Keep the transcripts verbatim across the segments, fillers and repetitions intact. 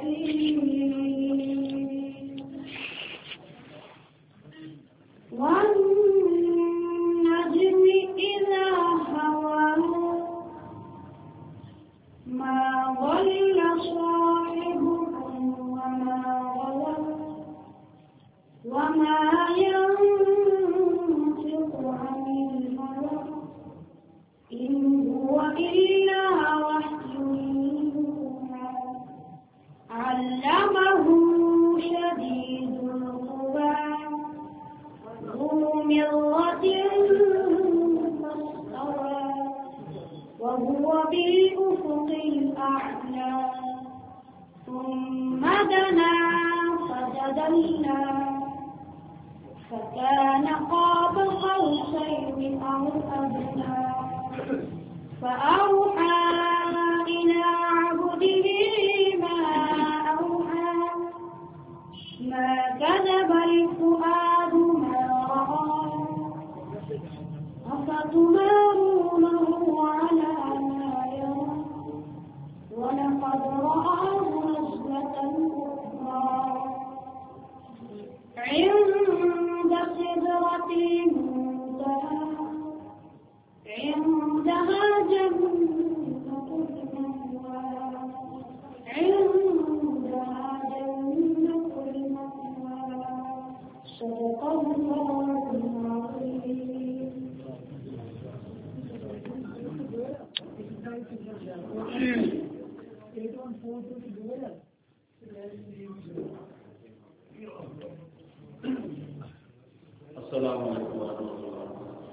السلام علیکم ورحمۃ اللہ۔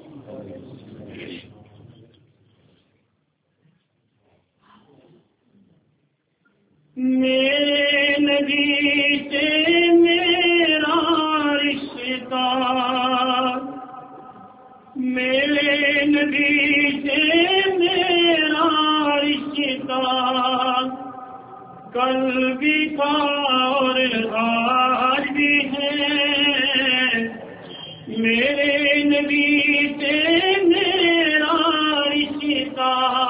میرے نبی سے میرا رشتہ، میرے نبی سے میرا رشتہ، کل بھی تھا اور آج بھی ہے، میرے نبی سے میرا رشتہ،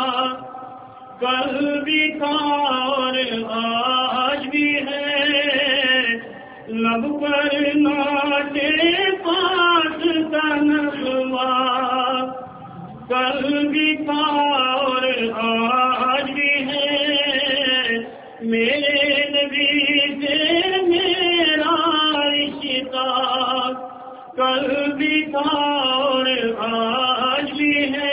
کل بھی تھا اور آج بھی ہے، لب پر ناچے پاس کا نغمہ، کل بھی تھا اور آج بھی ہے، میرے نبی سے میرا رشتہ، کل بھی تھا اور آج بھی ہے۔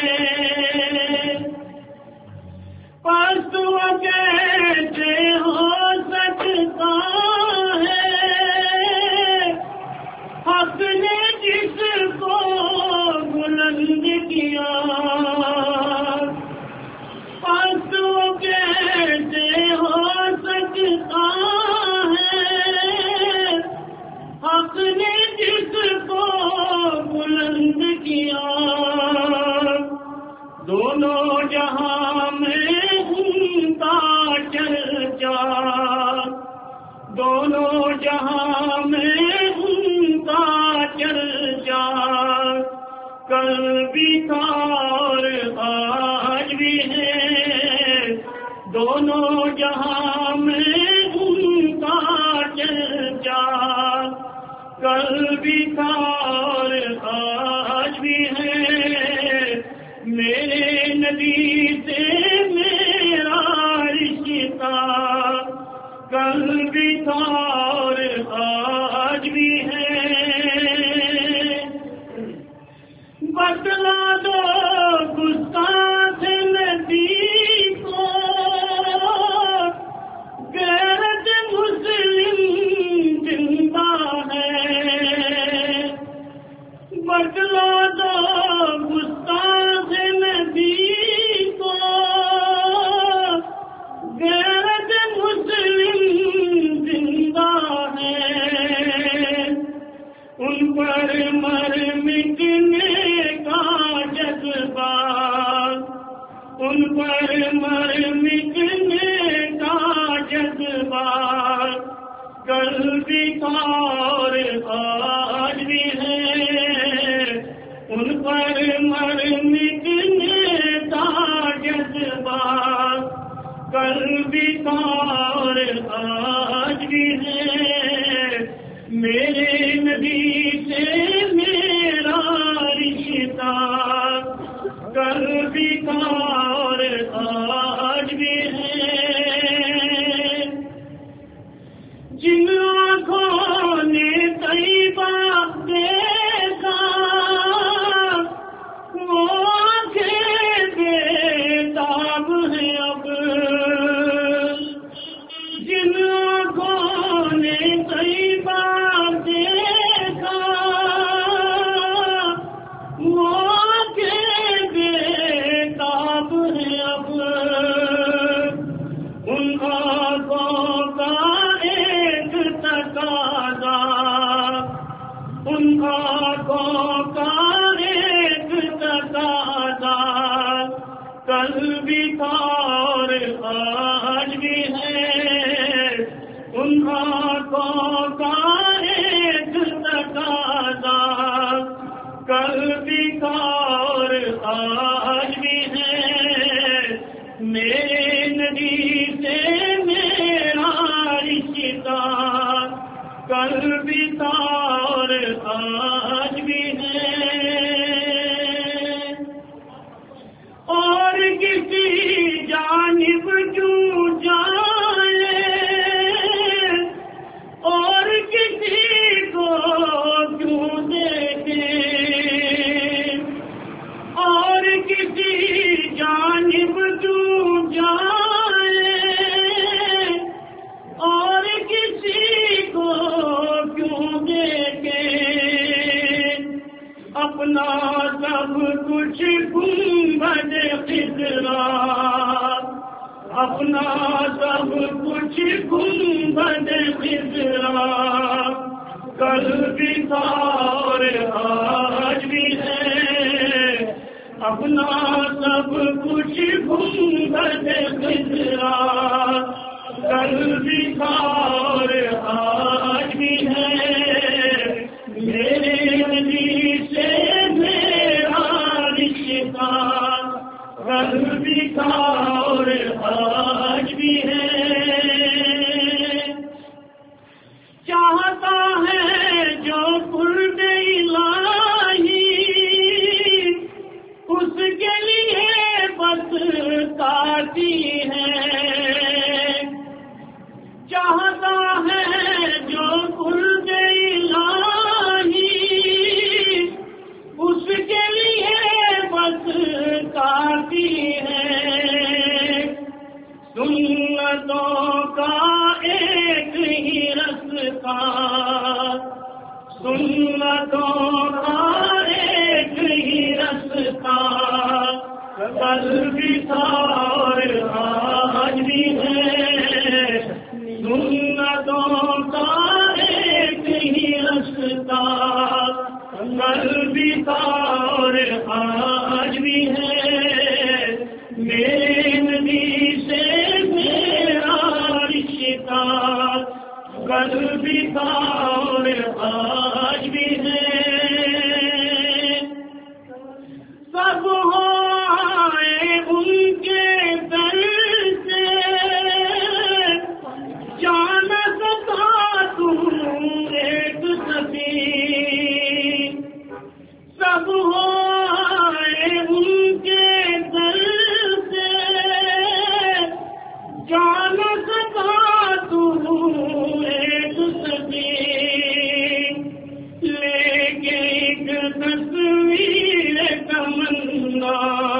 پس وہ کیسے ہو سکتا ہے، حق نے جس کو بلند کیا، پس وہ کیسے ہو سکتا ہے، حق نے جس کو بلند کیا، دونوں جہاں میں ان کا چرچا، دونوں جہاں میں ان کا چرچا، کل بھی تھا اور آج بھی ہے، دونوں جہاں میں ان کا چرچا، کل بھی تھا اور آج بھی ہے، میرے نبی سے میرا رشتہ، کل بھی تھا اور آج بھی ہے۔ بتلا دو گستاخ نبی کو، غیرت مسلم زندہ ہے، بتلا دو گستاخ نبی کو، غیرت مسلم زندہ ہے، ان پر مر مٹنے کا جذبہ، ان پر مر مٹنے کا جذبہ، کل بھی تھا اور آج بھی ہے، ان پر مر مٹنے کا جذبہ، کل بھی تھا اور آج بھی ہے، میرے نبی سے میرا رشتہ کل بھی تھا اور آج بھی ہے۔ جن آنکھوں نے طیبہ دیکھا وہ آنکھیں بےتاب ہیں اب، جن آنکھوں نے طیبہ دیکھا وہ آنکھیں بےتاب ہیں اب، ان آنکھوں کا ایک تقاضا، ان آنکھوں کا ایک تقاضا کل بھی تھا اور آج بھی ہے، ان آنکھوں کا ایک تقاضا کل بھی تھا اور آج بھی ہے، میرے نبی سے میرا رشتہ کل بھی تھا اور آج بھی ہے۔ اور کسی جانب کیوں جائے اور کسی کو کیوں دیکھے، اور کسی جانب کیوں جائے اور کسی کو کیوں دیکھے، اپنا سب کچھ گنبد خضرا، اپنا سب کچھ گنبد خضرا کل بھی تھا اور آج بھی ہے، اپنا سب کچھ گنبد خضرا کل بھی تھا اور آج بھی ہے، میرے نبی سے میرا رشتہ کل بھی تھا اور آج بھی ہے۔ چاہتا ہے جو قرب الہی اس کے لیے بس کافی ہے، چاہتا ہے جو قرب الہی اس کے لیے بس کافی ہے، سنتوں کا ایک ہی رستہ، سنتوں کا ایک ہی رستہ کل بھی تھا اور آج بھی ہے، سنتوں کا ایک ہی رستہ کل بھی تھا اور آج بھی ہے، میرے نبی سے میرا رشتہ کل بھی تھا اور آج بھی ہے۔ سب ہو آئے ان کے در سے جان سکا تم ایک سبھی، سب ہو آئے ان کے در سے جان سکا تم ایک سبھی، لے کے ایک تصویر تمنا،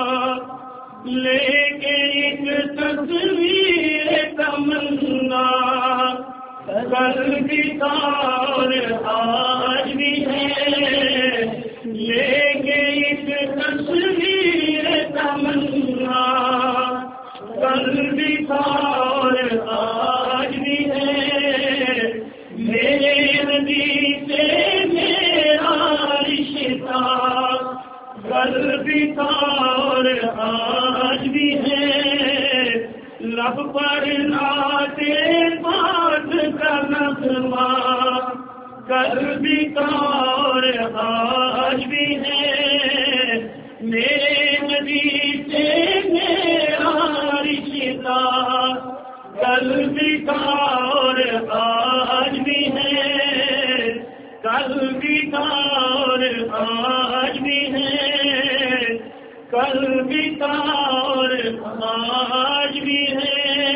لے کے ایک تصویر تمنا کل بھی تھا اور آج بھی ہے، لے کے ایک تصویر تمنا کل بھی تھا اور آج بھی ہے، میرے نبی سے میرا رشتہ کل بھی تھا اور آج بھی ہے، لب پر ناتے پاک کا نغمہ کل بھی تھا اور آج بھی ہے، میرے نبی سے میرا رشتہ कल भी था और आज भी है, कल भी था और आज भी है, कल भी था और आज भी है.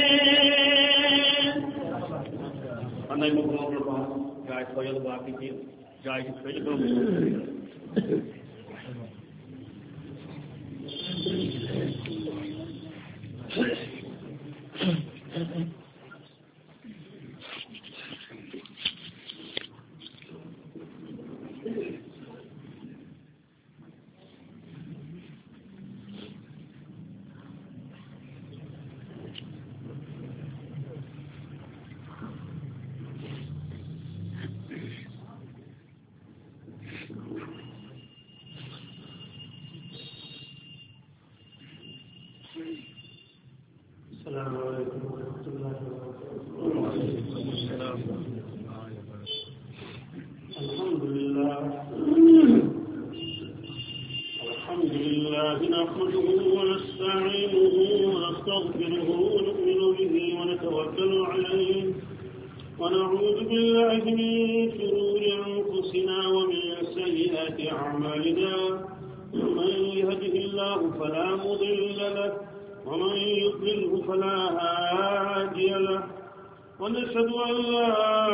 Anai mo ko ba gai khoyal ba ki ki gai ki khoyal ba. ونشهد أن لا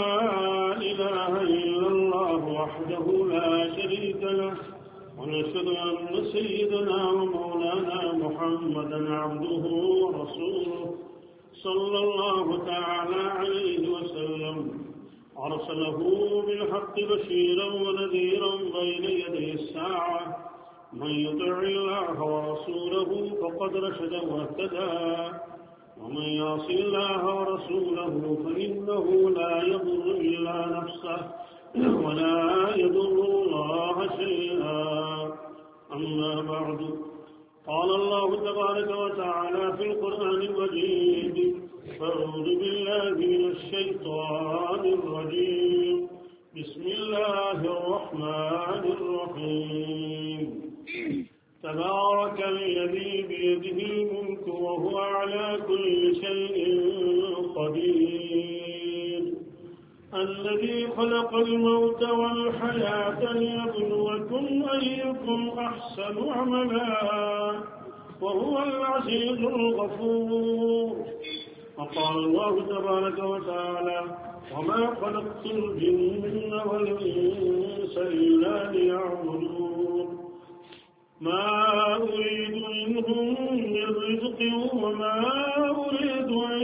إله إلا الله وحده لا شريك له ونشهد أن سيدنا ومولانا محمدا عبده ورسوله صلى الله تعالى عليه وسلم أرسله بالحق بشيرا ونذيرا بين يدي الساعة من يطع الله ورسوله فقد رشد واهتدى ومن يعص الله ورسوله فإنه لا يضر إلا نفسه ولا يضر الله شيئا. أما بعد قال الله تبارك وتعالى في القرآن المجيد أعوذ بالله من الشيطان الرجيم بسم الله الرحمن الرحيم تبارك الذي بيده الملك وهو على كل شيء قدير الذي خلق الموت والحياة ليبلوكم أيكم أحسن عملا وهو العزيز الغفور. وقال الله تبارك وتعالى وما خلقت الجن والإنس إلا ليعبدون ما أريد منهم من رزق وما أريد أن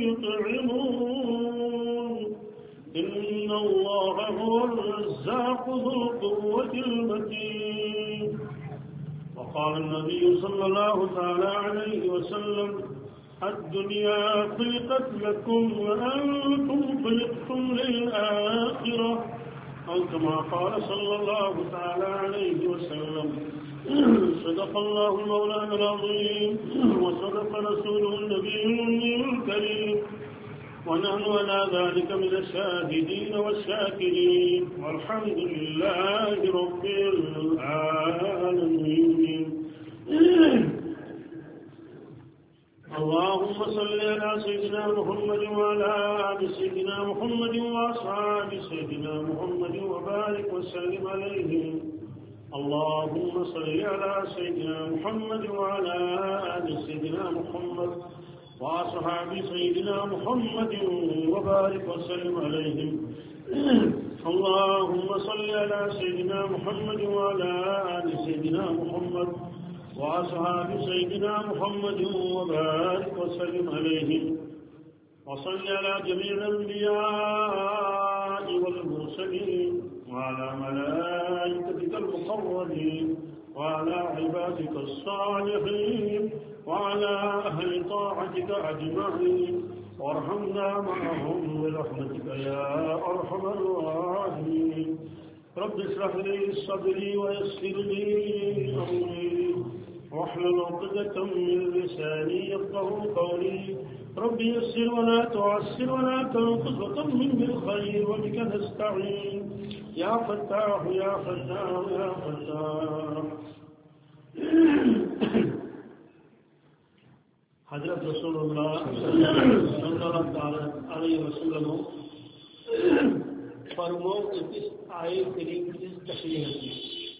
يطعمون إن الله هو الرزاق ذو القوة المتين. وقال النبي صلى الله تعالى عليه وسلم الدنيا خلقت لكم وأنتم خلقتم للآخرة أو كما قال صلى الله تعالى عليه وسلم. صدق الله المولانا العظيم وصدق رسوله النبي الكريم ونحن على ذلك من الشاهدين والشاكرين والحمد لله رب العالمين. اللهم صل على سيدنا محمد وعلى آل سيدنا محمد وأصحاب سيدنا محمد وبارك وسلم عليهم. اللهم صل على سيدنا محمد وعلى آل سيدنا محمد وأصحاب سيدنا محمد وبارك وسلم عليهم. اللهم صل على سيدنا محمد وعلى آل سيدنا محمد وأصحاب سيدنا محمد وبارك وسلم عليهم. وصل على جميع الأنبياء والمرسلين وعلى ملائكتك المقربين وعلى عبادك الصالحين وعلى أهل طاعتك أجمعين وارحمنا معهم برحمتك يا أرحم الراحمين. رب اشرح لي صدري ويسر لي أمري واحلل عقدة من لساني يفقهوا قولي. رب يسر ولا تعسر ولا تنقص وتمن بالخير وبك نستعين يا فتاح يا فتاح يا فتاح. حضرت رسول اللہ صلی اللہ علیہ وسلم فرمو اس آئے کریم کی تشریح کی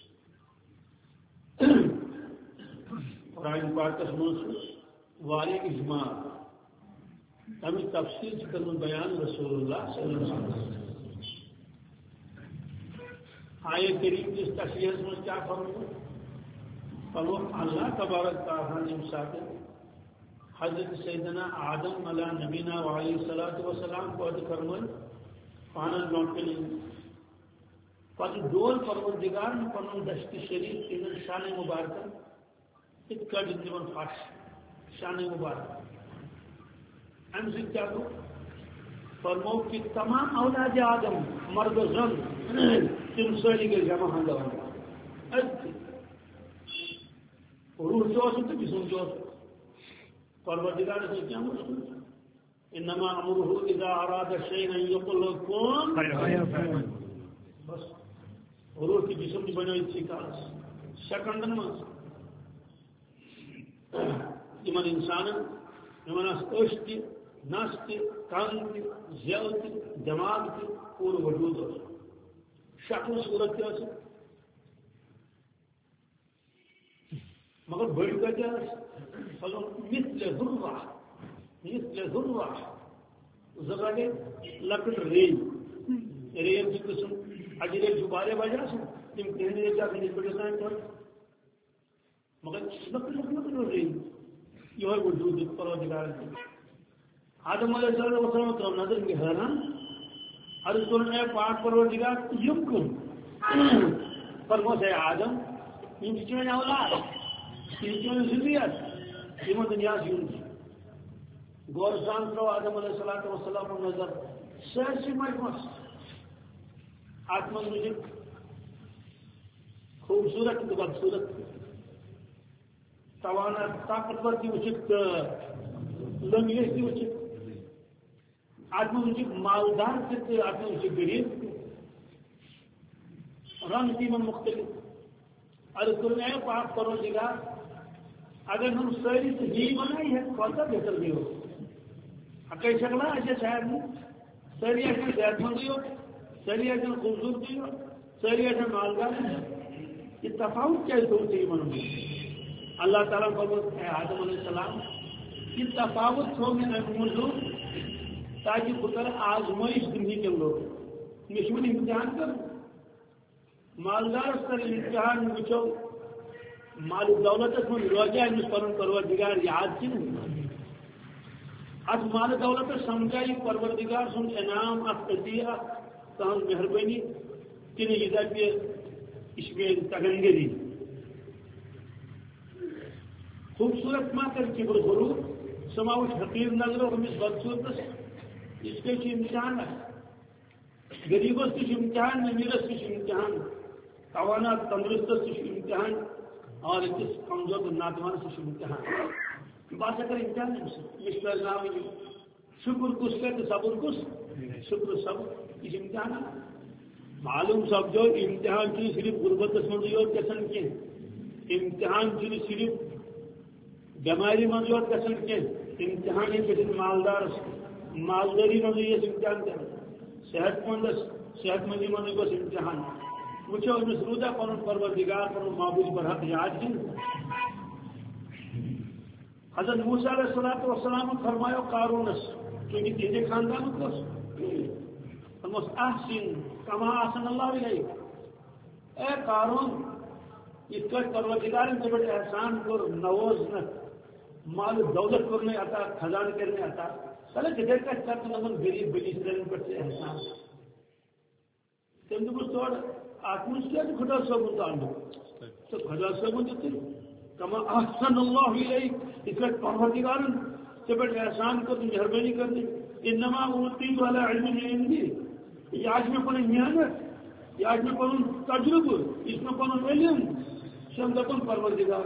قرآن پاک میں والی اجماع تمہیں تفصیل کرن بیان رسول اللہ صلی اللہ علیہ وسلم آئے کریم کی تشریح میں کیا فرمو فرمو اللہ تبارک تعالیٰ نے ساتھ حضرت سیدنا آدم علیہ نبینا علیہ الصلوۃ والسلام کو فرمائے پانن لوٹنے پتہ دول پروردگار نے پنن دشت شریف کی شان مبارکہ ات کڑ تمن فش شان مبارک ام سے کیا گو فرمو کہ تمام اولاد آدم مرد و زن تم ساری کے جمع ہوں روح جو تو جسم جو پروردگار سے کیا مشکل انما امره اذا اراد شيئا يقول له كن بس روح کی جسم کی بنائی تھی کاس سیکنڈن میں یمن انسان یمن اشت نست کان زیوت دماغ کی پور وجود ہو شکل صورت کیا سے مگر بڑی کا کیا فلو مثل ذرہ مثل ذرہ ذرہ کے لکڑ ریل ریل کی قسم اجرے جبارے بجا سے تم کہنے جا کے بڑے سائن پر مگر لکڑ لکڑ ریل یہ وجود پروردگار کی آدم علیہ السلام تو نظر کے حیران عرض کرنے پاک پروردگار یمکن فرمو سے آدم ان کی اولاد ان کی ذریت یہ دنیا سے غور سان کرو آدم علیہ الصلوۃ والسلام نظر سرسی مجمس آتمن مجھے خوبصورت تو بدصورت توانا طاقتور کی وچت لنگیش کی وچت آتمن مجھے مالدار سے آتمن مجھے غریب رنگ کی من مختلف عرض کرنے پاک پروردگار اگر ہم ساری سے جی بنائی ہے کون سا بہتر بھی ہو کئی شکل ایسے شاید نہیں ساری ایسے صحت مندی ہو ساری ایسے خوبصورتی ہو ساری ایسے مالدار یہ تفاوت کیا سوچی بنوں گی اللہ تعالیٰ کو ہے آدم علیہ السلام یہ تفاوت ہو میں موجود تاکہ پتر آزمائش دنیا کے لوگ مشہور امتحان کر مالدار کر امتحان وچو مال دولت من روزہ مس پن پروردگار یاد کی ات مال دولت سمجھائی پروردگار سن انعام ات عطیہ تہذ مہربانی کن یہ دپہ اس میں تگنگری خوبصورت ما کر کبر غرور سماوش حقیر نظر ہمس بدصورت اس کے امتحان ہے غریبس تش امتحان امیرس تش امتحان توانا تندرستس تش امتحان اور اس کمزور ناتوان سے امتحان بات اگر امتحان مشکل نام شکر کس کا تو صبر کس شکر صبر اس امتحان معلوم سب جو امتحان کی صرف غربت منظور کسن کی امتحان کی صرف بیماری منظور کسن کی امتحان کسی مالدار مالداری منظور امتحان کر صحت مند صحت مندی منظور امتحان وچو امس روزہ پن پروردگار پن معبود پر حق یاد دن حضرت موسیٰ علیہ الصلوۃ والسلام فرمایا قارونس چونکہ تیرے خاندان کو فرماس احسن کما احسن اللہ علیک اے قارون اس کا پروردگار نے بڑے احسان کر نواز نہ مال دولت کرنے عطا خزان کرنے عطا چلے جگہ کا چت نمن غریب بنی اسرائیل پر سے احسان تم کو توڑ آتمش کیا تو خدا صاحب تعلق تو خدا صاحب دیتے کما احسن اللہ علیک اس کا پروردگار سے بڑے احسان کو تو مہربانی کرنے انما اوتی والا علم عندي یہ آج میں پن محنت یہ آج میں پن تجربہ اس میں پن علم شمدن پروردگار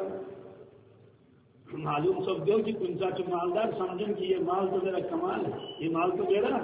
معلوم سب دو کہ کنسا تو مالدار سمجھیں کہ یہ مال تو میرا کمال ہے یہ مال تو میرا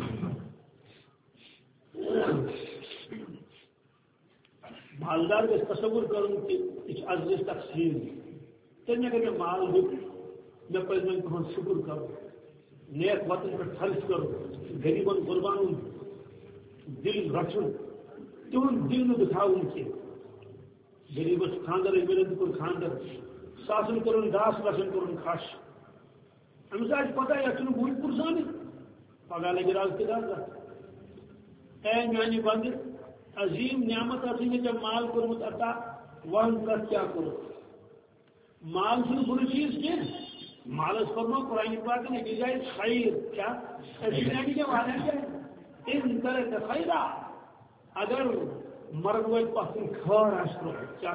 مالدار کے تصور کروں کہ اس عزیز تقسیم تین اگر میں مال ہوں میں پہ تہذ شکر کرو نیک وطن پہ خرچ کرو غریبن قربان دل رچن تہد دل نہ دکھاؤن کی غریبس خاندر ملن کور خاندر ساسن کورن داس لچن کورن کھش امس آج پتہ یہ بوڑھ پرزان پگہ لگے راز کے دار اے میانی بند عظیم نعمت آ جب مال کورمت عطا ون کت کیا کرو مال سے بری چیز کی مالس فرما قرآن پاک نے جائے خیر کیا کے وعدہ کیا ان طرح خیرہ اگر مرد ول پسند خیر آسو کیا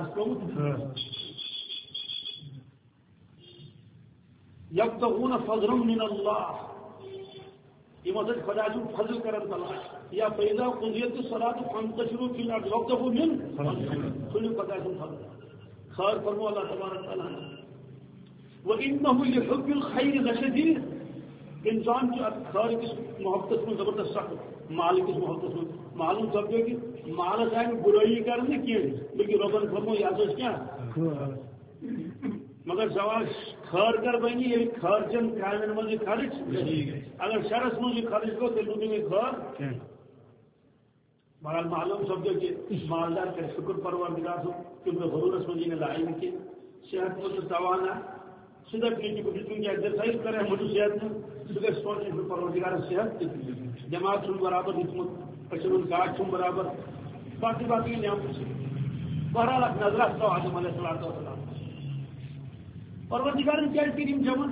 یبتغون فضلا من اللہ یہ مدد خدا جو فضل کرن تلاش یا پیدا قضیت الصلاۃ فانتشروا فی الارض وابتغوا من فضل خدا جو فضل خیر فرمو اللہ تبارک تعالی وانه لحب الخير لشدید انسان کی خیر کی محبت میں زبردست سخت مال کی محبت میں معلوم سمجھو کہ مال ہے برائی کرنے کی بلکہ ربن فرمو یا سوچ کیا مگر سوال خیر کر بنی یہ خرچن کامن مجھے خرچ اگر شرس مجھے خرچ کو تو لوگوں میں خیر بہرحال معلوم سمجھو کہ مالدار کا شکر پروردگار ہو کیونکہ ضرورت مجھے نے لائن کی صحت مند توانا سیدھا کی کو کی ایکسرسائز کرے مجھے صحت میں سیدھا سوچ پروردگار صحت جماعت سن برابر حکمت پچھل کاٹ سن برابر باقی باقی نعمت بہرحال نظر تو آدم علیہ السلام پروردگار کیا کریم جمع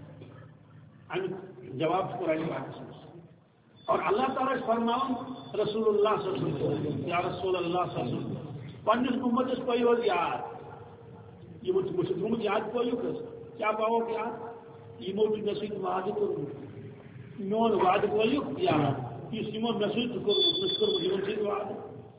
جواب قرآن پاک اور اللہ تعالیٰ فرماؤں رسول اللہ صلی اللہ علیہ وسلم یا رسول اللہ صلی اللہ علیہ وسلم پنس امتس پیو یاد یہ مجھے تمہیں یاد پیو کیا پاؤ کیا یہ مجھے نصیب وعد کروں میون وعد پیو یاد یہ سیمو نصیب کروں مشکر مجھے نصیب وعد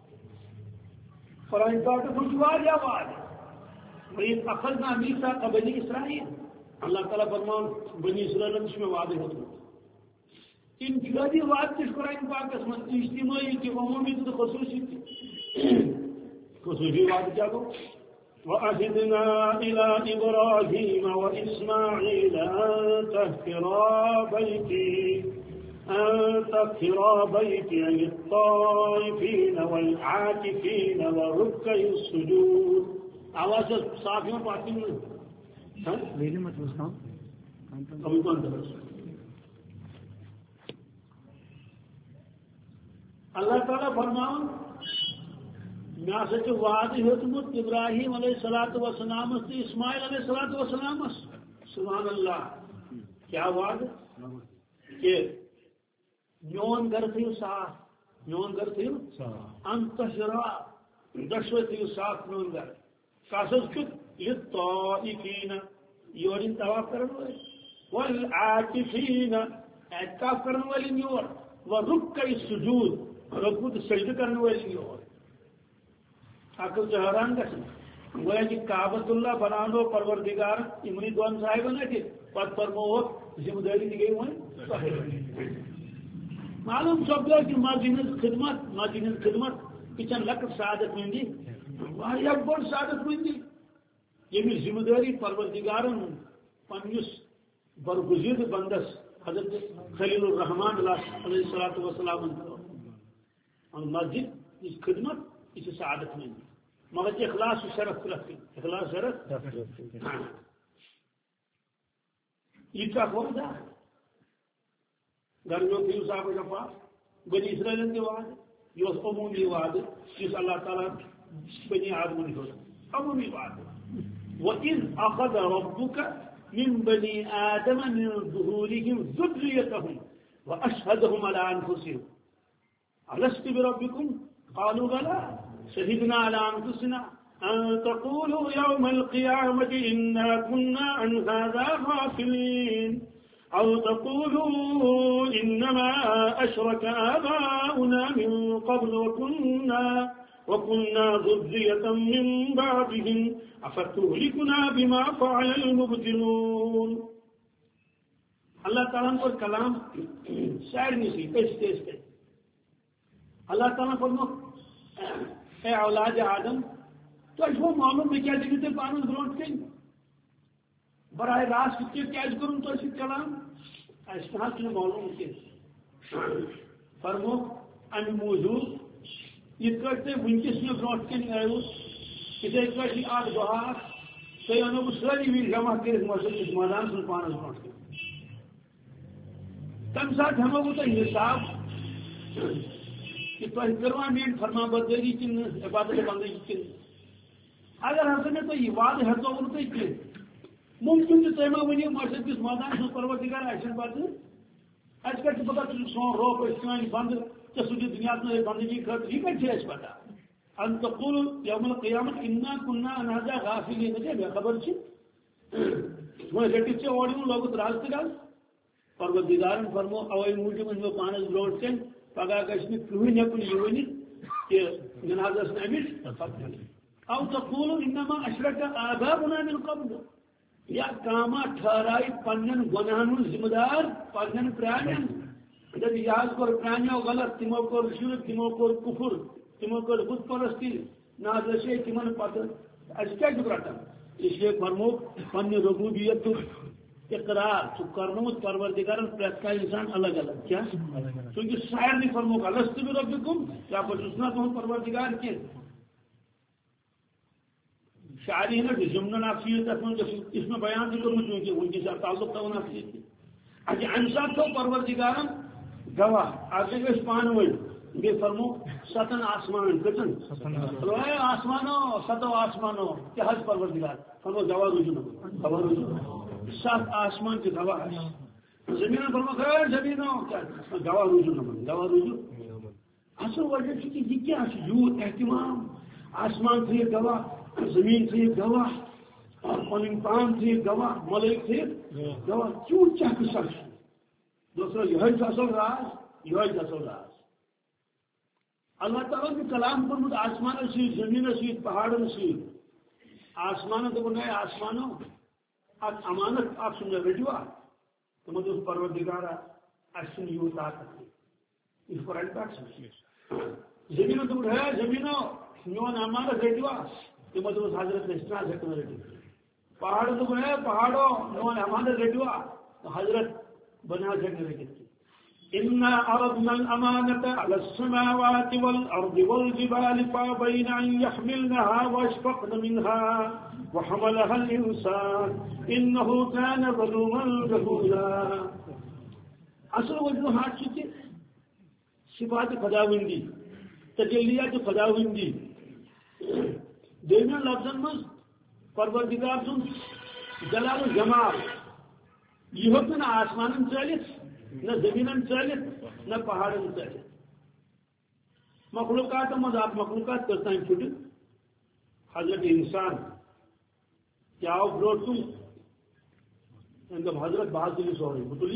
قرآن پاک مجھے وعد یا وعد وَإِذْ أَخَذْنَا مِيثَاقَ بَنِي إِسْرَائِيلَ اللہ تعالیٰ فرمان بنی اسرائیل میں وعدے ہوتے انفرادی وعد کس قرآن پاک اس میں اجتماعی کی عمومی تو خصوصی تھی خصوصی وعد کیا کو وَأَخِذْنَا إِلَىٰ إِبْرَاهِيمَ وَإِسْمَاعِيلَ أَن تَطَهِّرَا بَيْتِي أَن تَطَهِّرَا بَيْتِيَ لِلطَّائِفِينَ وَالْعَاكِفِينَ وَرُكَّعِ السُّجُودِ آواز صاف ہے پاتی میں لینے مت بستا ابھی کون درس اللہ تعالیٰ فرماؤں میں سچ وعد ہیتمت ابراہیم علیہ الصلوۃ والسلام سے اسماعیل علیہ الصلوۃ والسلام سبحان اللہ کیا وعد کہ میون گھر تھیو صاف میون گھر تھیو انتشرا دشوت تھیو صاف میون گھر کاسس کت للطائفین یورین طواف کرن والے والعاکفین اعتکاف کرن والے یور ورکع السجود رکوع سجدہ کرن والے یور عقل سے حیران گژھن گویا کہ کعبۃ اللہ بنانو پروردگار امری دون صاحب نہ کہ پت فرمو ذمہ داری دی گئی وہیں معلوم سپدو کہ مسجد خدمت مسجد خدمت کچن لکٹ سعادت مندی واریاہ بڑ سعادت مندی یمی ذمہ داری پروردگارن پنس برگزید بندس حضرت خلیل الرحمان علیہ الصلوۃ والسلام اور مسجد اس خدمت اس سعادت مندی مگر اخلاص شرف رکھتی اخلاص شرف یہ کیا ہوتا گرمیوں کی صاحب کا پاس بنی اسرائیل کے وعد یہ عمومی وعد جس اللہ تعالیٰ بنی آدم نے ہوتا عمومی وعد وَإِذْ أَخَذَ رَبُّكَ مِنْ بَنِي آدَمَ مِنْ ظُهُورِهِمْ ذُرِّيَّتَهُمْ وَأَشْهَدَهُمْ عَلَى أَنفُسِهِمْ أَلَسْتُ بِرَبِّكُمْ قَالُوا بَلَى شَهِدْنَا عَلَى أَنفُسِنَا أَن تَقُولُوا يَوْمَ الْقِيَامَةِ إِنَّا كُنَّا عَنْ هَذَا غَافِلِينَ أَوْ تَقُولُوا إِنَّمَا أَشْرَكَ آبَاؤُنَا مِنْ قَبْلُ وَكُنَّا وَكُنَّا ذُرِّيَّةً مِّن بَعْدِهِمْ أَفَتُهْلِكُنَا بِمَا فَعَلَ الْمُبْطِلُونَ اللہ تعالیٰ پر کلام شاعر نہیں سی پیش پیش پہ اللہ تعالیٰ فرمو اے اولاد آدم تو اس کو معلوم میں کیا دیکھتے پانس گروٹ کے براہ راست کیا کروں تو اس کلام اس کہاں سے معلوم کہ فرمو ام موجود یہ کرتے ونکس میں برونٹ کن آو اتھے پہ اخ دہا تھی انو بہ ساری وز جمع کر مسجد کس میدان سن پانس برونٹ کن تمہ سات ہمو بہ تہ حساب کہ تہ کروا میری فرما برداری کن عبادت بندگی کن اگر ہسا میں تو یہ وعدہ ہتو تھی کی ممکن تھی ما ونو مسجد کس میدان سن پروردگار اچھن پتہ اس کٹ پتہ سون روپ سن بند تو سہ دنیا میں بندگی خاطر یہ کت اس پتہ ان تقول یوم القیامت انا كنا عن هذا غافلین مجھے خبر چھ وہ رٹی اور لوگ راز تراز پروردگارن فرمو اوے موجب ان پانس برونٹ کن پگہ گھس کہین ہیکن یہ ونت کہ جنازس امس او تقول انما اشرك آباؤنا من قبل یا کاما ٹھہرائی پنن گناہن ذمہ دار پنن پرانن جب یاد کور پرانیو غلط تمو کور شرک تمو کور کفر تمو کور بت پرستی نازشے تمن پتہ اس کیا رٹان اس لیے فرمو پنہ ربوبیت اقرار چھ کرنوت پروردگارن پرت کا انسان الگ الگ کیا چونکہ شاعر نے فرمو الست بربکم کیا بچنا تم پروردگار کے شاعری ہے نا ضمن نفسیت اس میں بیان بھی کروں چونکہ ان کے ساتھ تعلق تھا نفسیت اچھا انسان تو پروردگارن گواہ آگے گئے پان ول بے فرمو ستن آسمان کتن روئے آسمانو ستو آسمانو کیا حج پروردگار فرمو گواہ رجو گواہ رجو سات آسمان کے گواہ زمین فرمو خیر زمینو گواہ رجو نمن گواہ رجو اصل وجہ کہ یہ کیا یوت اہتمام آسمان سے گواہ زمین سے گواہ پن پان سے گواہ ملک سے گواہ کیوں چاہ قصہ دوسرا یہ اصل راز یہ اصل راز اللہ تعالیٰ نے کلام کورمت آسمان ست زمین ست پہاڑن ست آسمان تو بنائے آسمانوں اک امانت آپ سمجھا رٹوا تمہ دس پروردگارا اس یوت طاقت اس پر انٹیکس زمین تو ہے زمینوں میون امانت رٹوا تمہ دس حضرت استعمال ہکن رٹی پہاڑ تو ہے پہاڑوں میون امانت رٹوا حضرت بنا ہکن رٹی إنا عرضنا الأمانة على السماوات والأرض والجبال فأبين أن يحملنها وأشفقن منها وحملها الإنسان إنه كان ظلوما جهولا اصل وجوہات چھ صفات خداوندی تجلیات خداوندی دینا لفظن مز پروردگار سن جلال و جمال یہ ہوتا نا آسمان چلت نہ زمین چلت نہ پہاڑ چلت مخلوقات مز آپ مخلوقات کرتا ہے چھٹ حضرت انسان کیا آؤ بروٹ تم ان حضرت بہادری سوری بتلی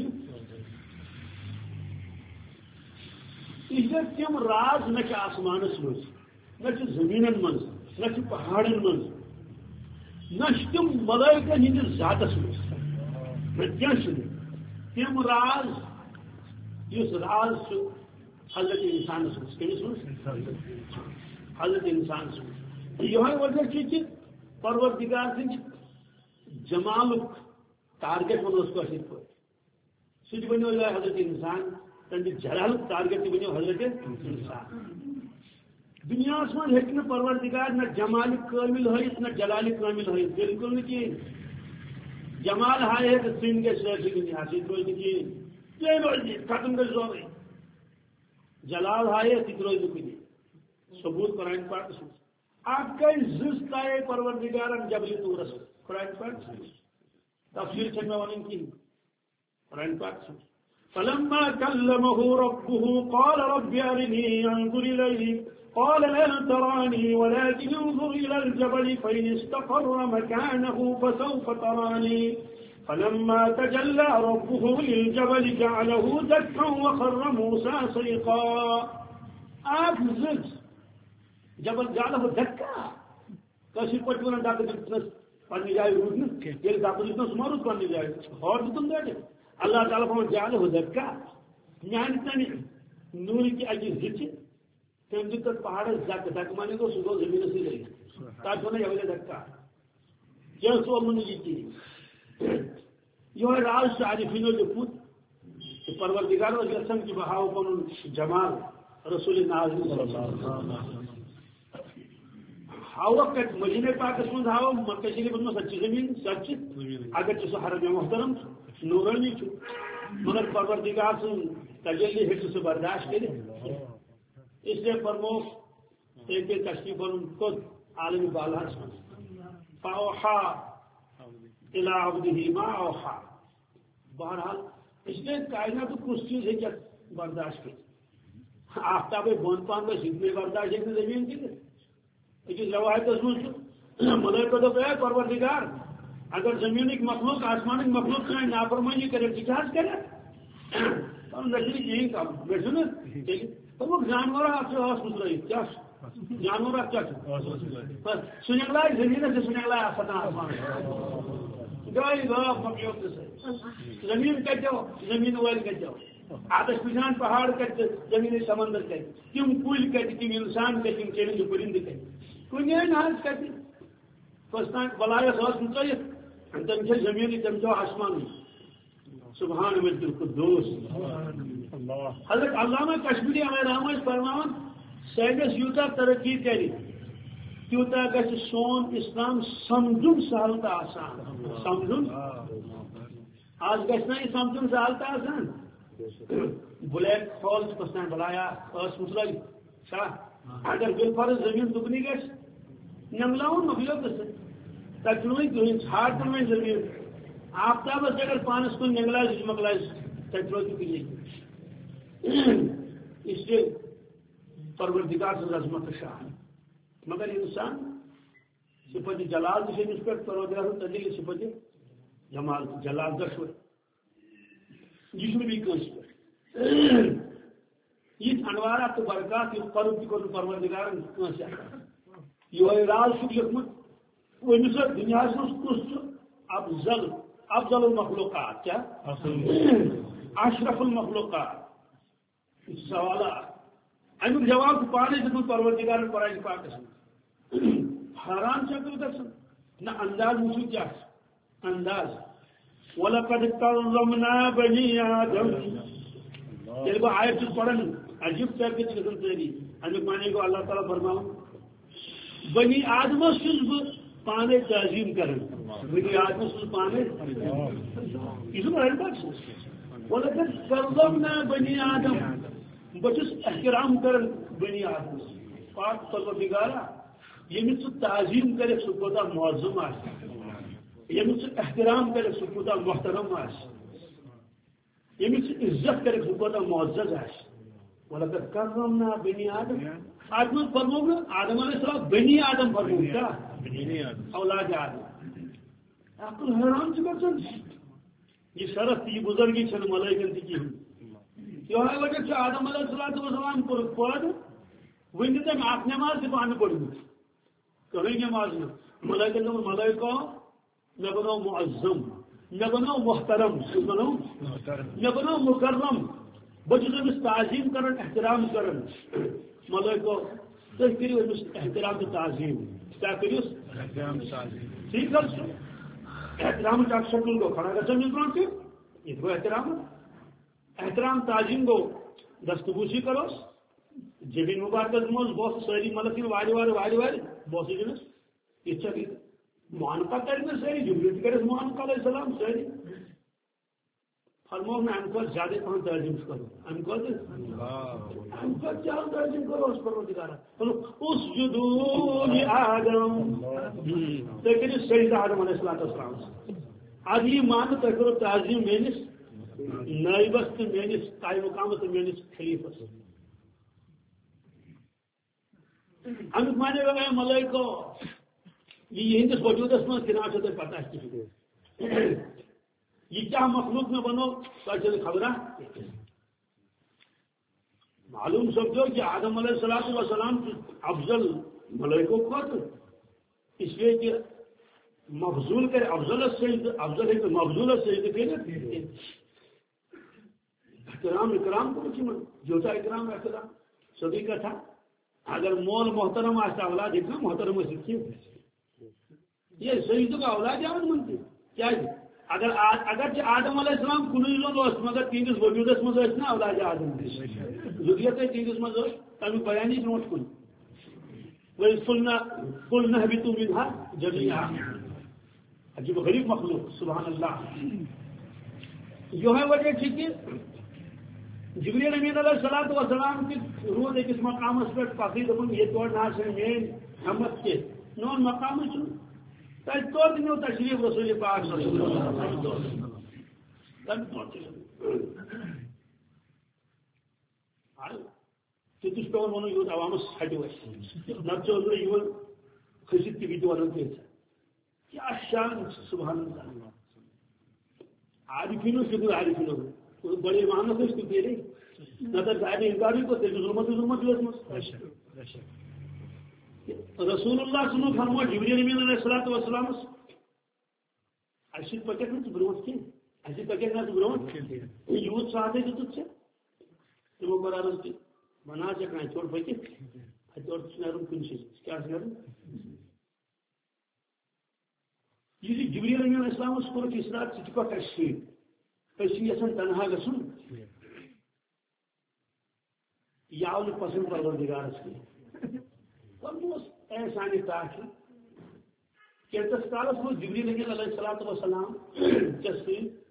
اس تم راز نہ آسمانس مز نہ زمین مز نہ پہاڑن مز نہ تم ملائکن ہندس ذاتس مز نہ کیا تم راز اس راز حضرت انسان مز کمس مز حضرت انسان مز یہ وجہ کہ پروردگار سن جمال ٹارگیٹ ونو کشر پہ سہ بنو حضرت انسان تمہیں جلال ٹارگیٹ بنو حضرت انسان دنیا من ہیکہ پروردگار نہ جمال کامل ہائت نہ جلال کامل ہائت بالکل نہ کہین جمال ہائے تو سن گھر سرسی دنیا سب روز کہین روز ختم گھر سورے جلال ہائے تک روز کن ثبوت قرآن پاک آپ کا زس تائے پروردگارن جبل طورس قرآن پاک تفسیر سے میں ون کی قرآن پاک فلما كلمه ربه قال رب أرني انظر إليك قال لن تراني ولكن انظر إلى الجبل فإن استقر مكانه فسوف تراني فلما تجلى ربه للجبل جعله دكا وخر موسى صيقا آپ زد جبل جعله دكا کشیر پٹ ونان ڈاک دتنس پنہ جائے روزن یل ڈاک دتنس مارو پنہ جائے اور دتن دے اللہ تعالیٰ کو جعله دكا میان تن نور کی اجی زچ تم دت پہاڑ زک دک مانے کو سو زمین سے لے تا چھونا یہ دکا کیا سو من جیتی یہ راز عارفینو لکھمت پروردگار گھن کہ بہ ہاؤ پن جمال رسول ناظم صلی اللہ علیہ وسلم ہاوک کت مدینہ پاکس من ہاو مکہ شریف من سچ زمین سچ اگر سہ حرم محترم نورانی مگر پروردگار سن تجلی ہٹ سہ برداشت کر اس لیے فرمو ایک تشریف کت عالم بالاس فاوحا الى عبده ما اوحا بہرحال اس لیے کائنات کس چیز ہے کیا برداشت کر آفتاب بند پان میں سیدھنے برداشت ہے زمین کی یہ روایت ملائکہ تو گیا پروردگار اگر زمین کی مخلوق آسمان کی مخلوق کا نافرمانی کرے تو کیا کرے نشری یہی کام میں سن تو وہ جانور آپ سے ہاس پوچھ رہی کیا جانور آپ کیا سنگلا زمین سے سنگلا آسمان آسمان گائی گا مخلوق سے زمین کر جاؤ زمین وال کر جاؤ آتش پشان پہاڑ کر زمین سمندر کر تم کل کر تم انسان کر تم چیلنج پرند کر کن ناز کت پستان بلایس ہاس مچت تم سے زمین تم چو آسمان سبحان ملک القدوس حضرت علامہ کشمیری علیہ رحمت فرمان سائنس یوتا ترقی کری تیوتا گھر سون اسلام سمجھن سہل تو آسان سمجھن آج گھس نا یہ سمجھن سہل تو آسان بلیک ہول پستان بلایا اس مسلم شاہ اگر بالفرض زمین دگنی گھس نملاؤن مخلوق سے تجربی تھی ژھاٹ میں زمین آفتاب سے اگر پانس کن نگلائز مکلائز تجربی کی اس لیے پروردگار سے عظمت شاہ مگر انسان صفت جلال سے نسبت پروردگار تجلی صفت جمال جلال دشور جسم بھی کنس پہ یہ انوارات تو برکات یہ قرب کی کر پروردگار کنس یہ راز سے لکھمت وہ مثل دنیا سے کس افضل افضل المخلوقات کیا اشرف المخلوقات سوالات امیک جواب پانے سے پروردگار قرآن پاک حیران شکل گھن نہ انداز وچو کیا انداز وَلَقَدْ كَرَّمْنَا بَنِي آدَمَ ییٚلہِ بہٕ آیت چھُس پران عجیب ٹائپ کے گژھان سٲری امیک معنی گو اللہ تعالیٰ فرماؤں بنی آدمس چھُس بہٕ پانے تعظیم کران بنی آدمس چھُس پانے یہ چھُ قرآن پاک وَلَقَدْ كَرَّمْنَا بَنِي آدَمَ بہٕ چھُس احترام کران بنی آدمس پاک پروردگارا ییٚمِس ژٕ تعظیم کٔرِکھ سُہ کوتاہ معظم آسہِ ییٚمِس ژٕ احترام کٔرِکھ سُہ کوتاہ محترم آسہِ ییٚمِس ژٕ عزت کٔرِکھ سُہ کوتاہ معزز آسہِ وَلَقَدْ كَرَّمْنَا بَنِي آدَمَ آدم فرمو نہ آدم علیہ السلام بنی آدم فرمو کیا اولاد آدم عقل حیران سے گژھان یہ شرط یہ بزرگی چھنہ ملائکن تہ کہین یہ وجہ آدم علیہ السلام کور پٲدٕ ون تم اکھ نماز تہ پانہٕ پٔرمٕژ کٕہٕنۍ نماز نہ ملائکن دوٚپ ملائکو مےٚ بنو معظم مےٚ بنو محترم سُہ بنو مےٚ بنو مکرم بہٕ چھُس أمِس تعظیٖم کران احترام کران ملائکو تُہۍ کٔرِو أمِس احترام تہٕ تعظیٖم کیٛاہ کٔرِوس ٹھیٖک حظ چھُ احترامٕچ اکھ شکل گوٚو کھڑا گژھان یہِ برونٛٹھ کِنۍ یہِ تہِ گوٚو احترام احترام تعظیٖم گوٚو دستبوٗسی کروس جبین مبارکس مز بہت ساری مطلب وارِ وارِ وارِ وارِ بہت جنس یہ مانکا کر ساری جمہوریت کرس مانکا علیہ السلام ساری فرمو میں ام کو زیادہ پہن تعظیم کرو ام کو ام کو زیادہ تعظیم کرو اس پروردگار اس جدو آدم تو کہ سید آدم علیہ السلام اگلی مان تو کرو تعظیم میانس نائبس تو میانس قائم مقام تو میانس خلیفس امیک مانے گا ملائکو یہ ہندس وجودس من کنا تھی پتہ یہ کیا مخلوق میں بنو تو خبر معلوم سمجھو کہ آدم علیہ السلام وسلام افضل ملائکوں کو اس لیے کہ مفضول کرے افضل سے افضل ہے کہ مفضول سے کہ احترام اکرام کو جو تھا اکرام احترام سبھی کا تھا اگر مول محترم آتا اولاد اتنا محترم یہ سعید کا اولاد آمد منتی کیا اگر اگر آدم علیہ السلام کن زون مگر تہندس وجودس مز نا اولاد آدم ضروریت تہندس مز تمیک بیانی برو کن قلنا اهبطوا منها جميعا عجیب غریب مخلوق سبحان اللہ یہ وجہ کہ جبریل امین علیہ الصلوۃ والسلام کی روز ایک مقام پہ پکی دن یہ توڑ نہ مین ہمت کے نون مقام تب توڑ دنو تشریف رسول پاک صلی اللہ علیہ وسلم تیس پہ ون یوت عوامس ہٹو نتو یہ کھسٹ تھی ون کیا شان سبحان اللہ عارفین شکر عارفین بڑے محنت اس کو تیرے نظر صاحب انکاری کو تیرے ظلمت ظلمت جو رسول اللہ صلی اللہ علیہ وسلم فرمو جبریل امین علیہ الصلوۃ والسلام اشد پکٹ نہ برونٹ کی اشد پکٹ نہ برونٹ یوت ساتھ ہے تو سے تمو برابر کی بنا چکا چھوڑ پکٹ اور نرم کنشی کیا کریں یہ جبریل امین علیہ السلام اس کو اس رات سے کو تشریف یسن تنہا گھن یہ پسند پروردگارس کی احسان تاکہ کیتس کالس مجھ جبریل امین علیہ الصلوۃ والسلام چس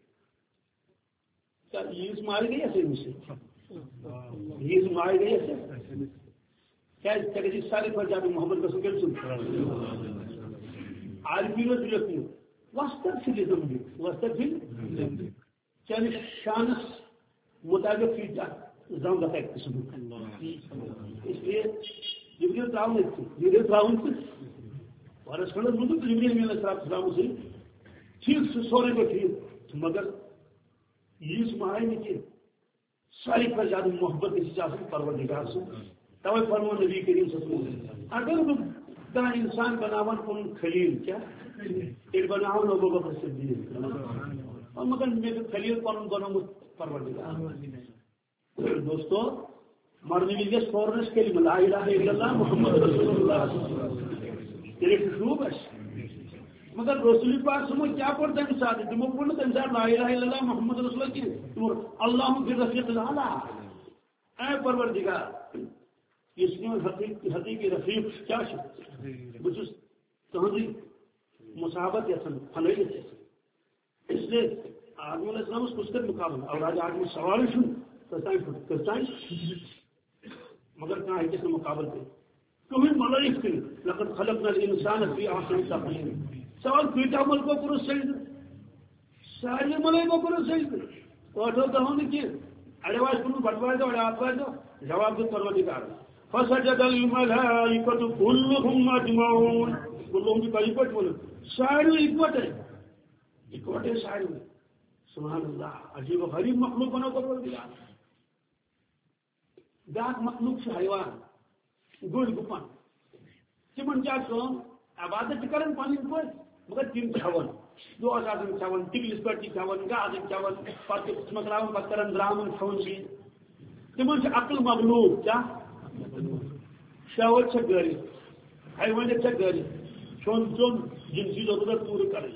عیز ماری گئی ایسے مجھ سے عیز ماری گئی ایسے کیا گی سارے پر جاتے محمد رسول کے سن عارفین دلتی وسط سے زمین وسط سے چل شانس مطابق زم بتا قسم اس لیے جبریل تعاون جبریل تعاون ورس کھنڈ مجھے جبریل امین علیہ السلام سے ٹھیک سے سورے کو ٹھیک مگر یہ ماہی نہیں کہ ساری پر زیادہ محبت اس چاہتے پروردگار سے توے فرمو نبی کریم صلی اللہ علیہ وسلم اگر کہاں انسان بناون کن خلیل کیا ایک بناون لوگوں کو صدیق اور مگر میرے خلیل پن بنو پروردگار دوستو مرنے بھی فورنس کے لیے لا الہ الا اللہ محمد رسول اللہ تیرے خوب ہے مگر رسول پاک سمو کیا پڑھتا ہے ساتھ تمو پڑھنا تم ساتھ لا الہ الا اللہ محمد رسول اللہ کی تم اللہ فی رفیق الاعلی اے پروردگار اس میں حقیقی رفیق کیا شد بچس تہذی مصابت یسن فلیت اس لیے آدم علیہ السلام اس کچھ کر مقابل اور آج آدمی سوال شن کرتائیں مگر کہاں ہے کس نے مقابل پہ تمہیں ملائک تھی لقد خلقنا الانسان فی احسن تقویم سوال پیٹا مل کو پورا سجد سارے ملائک کو پورا سجد واٹو تو ہوں کہ اڑے واج کو بٹوائے دو اڑے آپ دو جواب دو پروردگار فسجد الملائکۃ کلهم اجمعون كلهم کی کئی پٹ بولو سارے اکوٹ ہے اکوٹ ہے سارے سبحان اللہ عجیب و غریب مخلوق بنو پروردگار بیاکھ مخلوق سے حیوان گڑ گپن تمن کیا کام عبادت کرن پنن پہ مگر تم کھون دعا آسان کھون ٹکلس پہ کھون گاز کھون پتہ مکراون پتہ کرن درامن کھون چیز تمن سے عقل مغلوب کیا شہوت سے گری حیوانیت سے گری چون چون جنسی ضرورت پوری کریں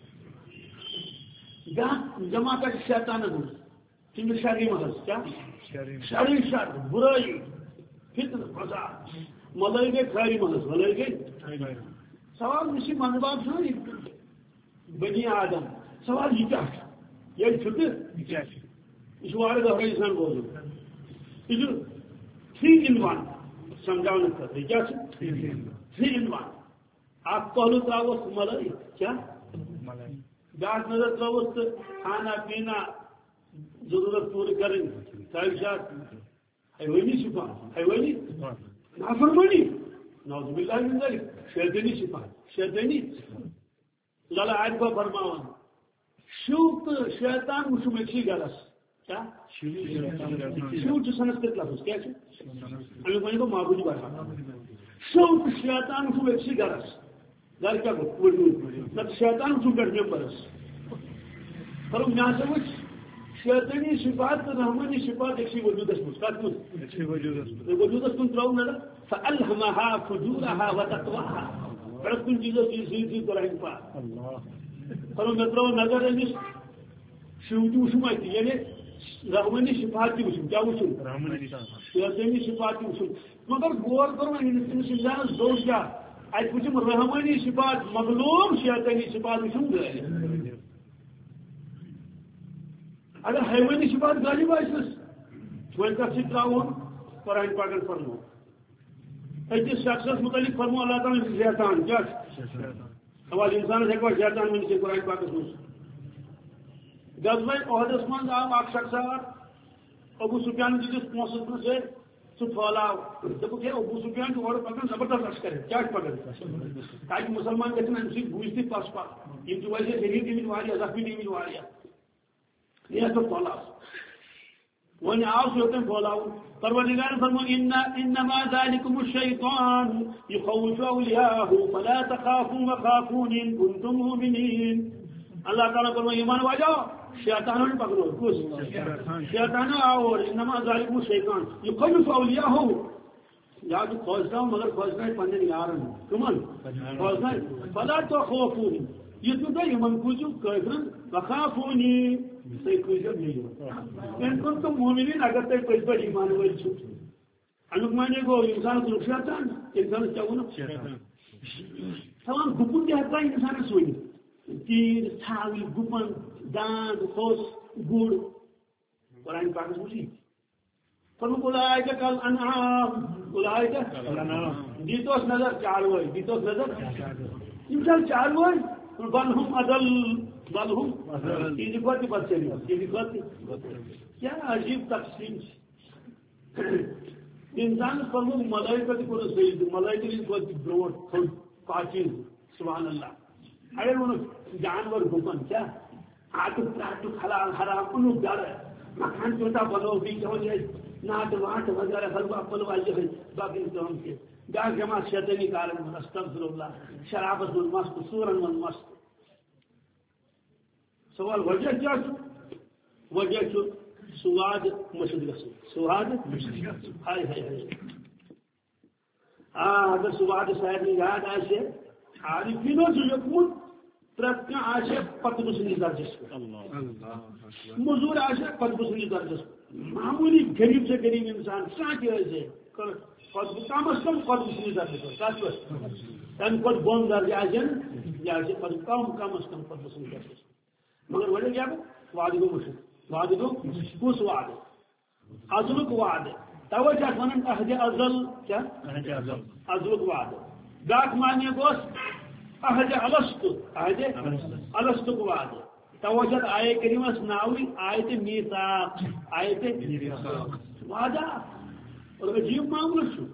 جمع کر شیطان ہوں تم شری محض کیا شری شر برائی فتن فساد ملائی گئے خیری محض ملائی گئے سوال اسی منباب سے بنی آدم سوال یہ کیا یہ چھٹے اس وارد ہے انسان بول رہے تھری ان ون سمجھانے کرتے کیا تھری ان ون آپ پہلو تراوس ملائی کیا بیاکھ نظر تروس تو کھانا پینا ضرورت پوری کریں خواہشات حیوانی صفات حیوانی نافرمانی نعوذ باللہ من ذلک شیطانی صفات شیطانی لالا آیت کو فرماون شو تو شیطان وشو مکسی گرس کیا شو جو سنسکرت لفظ کیا ہے ہمیں کہیں کو معبودی باشا شو تو شیطان وشو مکسی گرس گھر کیا کو نہ شیطان وشو گھر میں برس پر یہاں سے وہ شیطانی صفات رحمانی صفات ایک سی وجود اسمس کات من وجود اسمس تراؤ نہ فالهمها فجورها وتقواها بڑا کن چیزوں کی سوئی تھی قرآن پاک فرمو مے ترو نظر امس شو تہ وچھم اتہ یعنی رحمانی صفات تہ وچھم کیا وچھم رحمانی صفات تہ وچھم مگر غور کرو تمس انسانس دوڑ کیا ات وچھم رحمانی صفات مغلوب شیطانی صفات وچھم اگر حیوانی صفات غالب آسنس وۄنۍ کتھ سۭتۍ تراوون قرآن پاکن فرمو أکِس شخصس متعلق فرمو اللہ تعالیٰ شیطان کیا حوالہ انسانس ہیکوا شیطان ونتھ قرآن پاکس مز غزوہ احدس مز آو اکھ شخص ابو سفیان دتس پونسس نہ سر سہ پھہلاو دپک ہے ابو سفیان اور پکان زبردست لشکر کیا پکان تاکہ مسلمان گژھن امہ سۭتۍ بوٗزتھ پس پا یم چھ واریاہ شہید گٔمٕتۍ واریاہ زخمی گٔمٕتۍ واریاہ یہ تو پھہلاو وۄنۍ آو سُہ یوٚتن پھہلاوُن پروردگار فرمو انما ذلكم الشيطان يخوف اولياءه فلا تخافوا وخافون ان كنتم مؤمنين اللہ تعالیٰ فرمو ایمان واجو شیطانوں نے پکڑو کس شیطانوں آو انما ذلكم الشيطان يخوف اولياءه یا تو خوفنا مگر خوفنا پنن یارن کمن خوفنا فلا تخافوا یہ تو دے من کوچو کافرن وخافونی تے کوئی نہیں ان کو تو مومنین اگر تے پس پر ایمان ول چھو انک مانے گو انسان کو شیطان انسان چاہو نا شیطان تمام گپن کے حق انسان سوئی تیر چھاوی گپن داند خوش گڑ قرآن پاک میں بولی فرمو اولئک کل انعام اولئک کل انعام دیتوس نظر چاروئی دیتوس نظر انسان چاروئی بل ہم ادل بل ہم یہ بات بات چلی یہ بات کیا عجیب تقسیم انسان پر وہ ملائکہ کو سید ملائکہ کو بروٹ پاچین سبحان اللہ اگر وہ جانور گپن کیا آٹو پلاٹو حلال حرام انو گھر مکان چھوٹا بنو بھی ہو جائے ناٹ واٹ وغیرہ حلوہ پلوا یہ باقی کام کے گا جمع شیطانی کارن استغفر اللہ شرابت من مست سورن من مست سوال وجہ کیا وجہ چھو سواد مشد گسو سواد ہائے ہائے ہائے ہاں اگر سواد صاحب نے یاد آشے عارفینوں سے یقون پرت کا آشے پتہ بسنی درجس مزور آشے پتہ بسنی درجس معمولی غریب سے غریب انسان سانچ ایسے کم از کم پتہ بسنی درجس تم پتہ بون درجہ آشن یا آشے پتہ کم کم از کم پتہ بسنی درجس مگر وجہ کیا وعدہ گو مشک وعدہ گو کس وعدہ ازلک وعدہ توجہ ونن عہد ازل کیا ازلک وعدہ باق معنی گوس عہد الست عہد الست وعدہ توجہ آیہ کریمہ ناوی آیت میثاق آیت میثاق وعدہ اور عجیب معاملہ چھو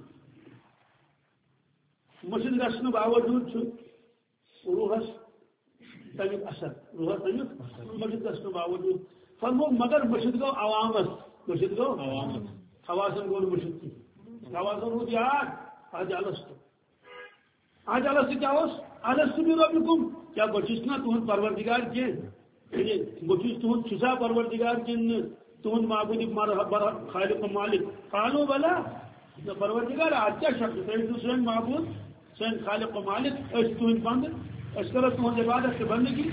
مسجد گژھنُک باوجود چھُ روحس تمیک اثر روح تمیک مسجد گژھنُک باوجود فرمو مگر مسجد گو عوامس مسجد گو حواسن گو مسجد کی حواسن روز یاد آج الست آج الست کیا اس الست بربکم کیا بچیس نا تہند پروردگار کی بچیس تہند چھسا پروردگار کن تہند معبود خالق و مالک قالو بلا پروردگار آج کیا شخص تہند سین معبود سین خالق و مالک اس تہند بند اس کرو تہند عبادت سے بندگی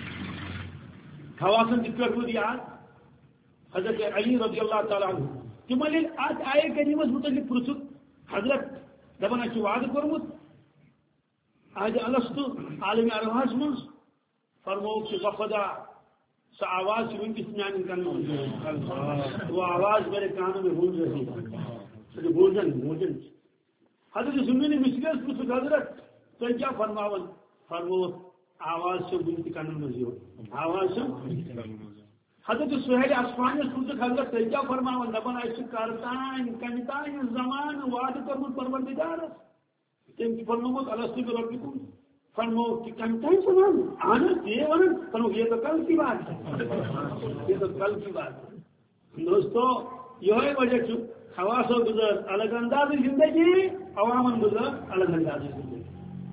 حواسن ذکر کو دیا حضرت علی رضی اللہ تعالیٰ عنہ تم آج آئے کریمس متعلق پرسک حضرت دپان اچھا وعدہ کورمت آج الست عالم ارواحس من فرموک سے وفدا سا آواز سے ونکس میان کن وہ آواز میرے کانوں میں گونج رہی ہے گونجن گونجن حضرت سنی مسکس پرسک حضرت تو کیا فرماون فرموک آواز سے ونکس کانوں میں آواز سے حضرت سہیل اسفانی پرسک حضرت تو کیا فرماون دپان اچھا کرتان کنتان زمان وعدہ کورمت پروردگار تم فرموک الست بربکم فرموک کہ کنتان زمان آنا یہ ونن فرموک یہ تو کل کی بات ہے یہ تو کل کی بات ہے دوستو یہ وجہ چھو خواص و گزر الگ انداز زندگی عوامن گزر الگ انداز زندگی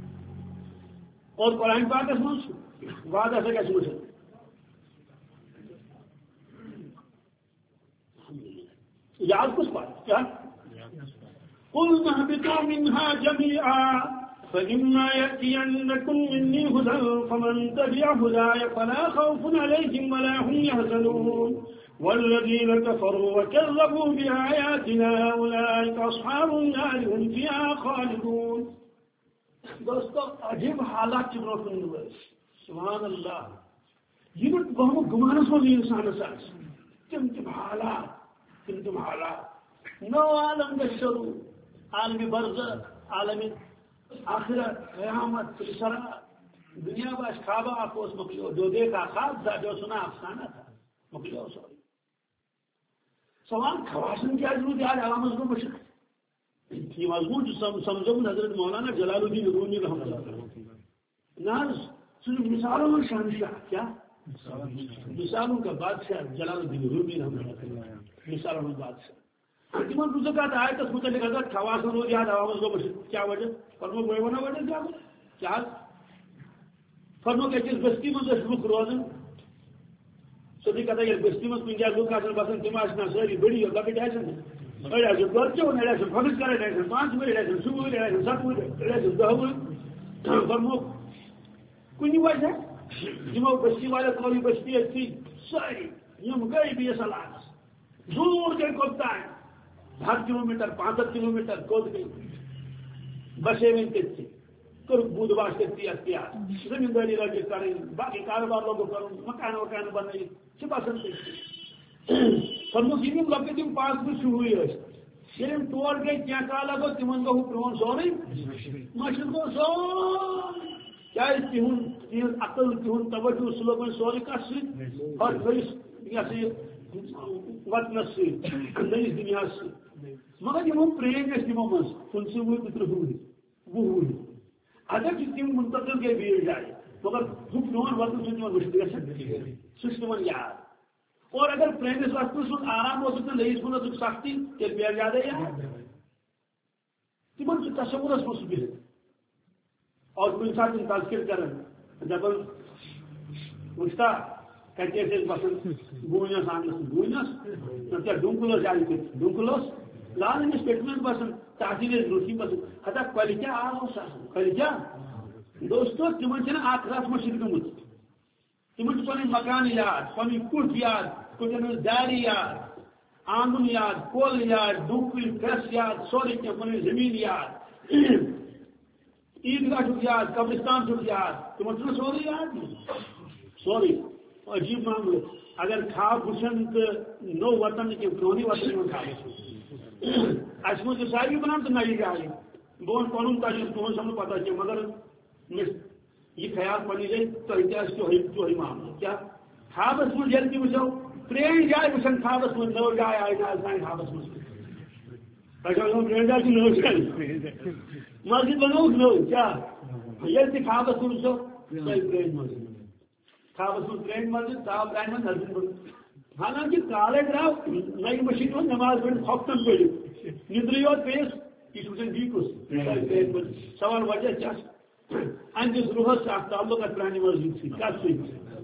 اور قرآن پاک اس میں وعدہ سے کیسے مجھے یاد کچھ بات کیا قلنا اهبطوا منها جميعا فإما يأتينكم مني هدى فمن تبع هداي فلا خوف عليهم ولا هم يحزنون والذين كفروا وكذبوا بآياتنا أولئك أصحاب النار هم فيها خالدون. دوستو عجیب حالات چھ برو کن سبحان اللہ یہ بہم گمانس من انسانس آس تم تم حالات تم تم حالات نو عالم شروع عالم برزخ عالم آخرت قیامت سلسلہ دنیا باش خوابہ آپ اس مکلیو جو دیکھا خواب تھا جو سنا افسانہ تھا مکلیو سوری سوال خواشن کیا ضرورت ہے آج علامت کو مشکل یہ مضمون جو سمجھو حضرت مولانا جلال الدین رومی رحمۃ اللہ ناز صرف مثالوں میں شہنشاہ کیا مثالوں کا بادشاہ جلال الدین رومی رحمۃ اللہ مثالوں میں بادشاہ تمہیں دوسرے کا آیت اس متعلق حضرت خواشن روز یاد عوامت کو مشکل کیا وجہ فرمو کوئی بنا وجہ کیا کیا فرمو کہ جس بستی میں جس لوگ روزن سوچی کہتا ہے یہ بستی میں کنجا لوگ آسن باسن تماش نہ سوری بڑی اور لگے جائے اڑا جو گرچہ ہونے لگے فکس کرے لگے پانچ بجے لگے صبح لگے سات بجے لگے دہ فرمو کنی وجہ جمع بستی والے کوئی بستی اچھی ساری یم گئی بھی سلاس دور کے کوتا ہے ہر کلو میٹر پانچ کلو میٹر کود گئی بسے میں تھی کر بود واسطے اختیار زمینداری راجی کریں باقی کاروبار لوگوں کروں مکان وکان بنائی چھپا سکتے فرمو سیم لگے تم پانچ بج ہوئی یل تور گئی کیا کالا گو تمن گو پرون سورے مشر گو سور کیا تہن عقل تہن توجہ سلوکن سورے کس اور وطنس سیس دنیا مگر یہ پرین گھس تمو مز پنچہ وہر تو ترہ وہر اگر تم منتقل گئی بیڑ جائے مگر ہم پرون وطن سے تمہیں مشکل گھن سہ تمہیں یاد اور اگر پرینس وقت سن آرام ہو تو لئیس کن دک سختی تیل بیڑ زیادہ یاد تمہیں سے تصورس مس بہت اور کن سات تذکر کرن دپان وچھتا کتنے بسان گونس آنس گونس نہ ڈونکلس جائے ڈونکلس لالنس پٹمن بسان تحصیل روسی بسان ہتا کلچہ آس کلچہ دوستو تمہیں اخ رات مشر گمت تمہیں پن مکان یاد پن کٹ یاد کٹن داری یاد آنگن یاد کول یاد ڈونکل پریس یاد سورے کی پن زمین یاد عیدگاہ یاد قبرستان یاد تمہیں سورے یاد سورے عجیب معاملہ اگر خواب وچن تو نو وطن کے پرونی وطن میں خواب اس میں ساری بنان تو نئی جائے بہت پن تجربہ تمہیں سب پتہ چاہیے مگر یہ خیال پنی جائے تو ہی معاملہ کیا خوابس من یل تہ وچو پرین جائے وچن خوابس من نو جائے آئی نا سان خوابس من پرین جائے نو جائے مسجد بنو نو کیا یل تہ خوابس من وچو پرین مسجد خوابس من پرین مسجد صاحب رائن من نظر بن حالانکہ کالے درو نئی مشین من نماز پڑھ ہفتن پڑھ ندر یوت پیس یہ وچن بیکس سوال وجہ کیا اندس روحس اخ تعلق ات پرانی مسجد سی کت سی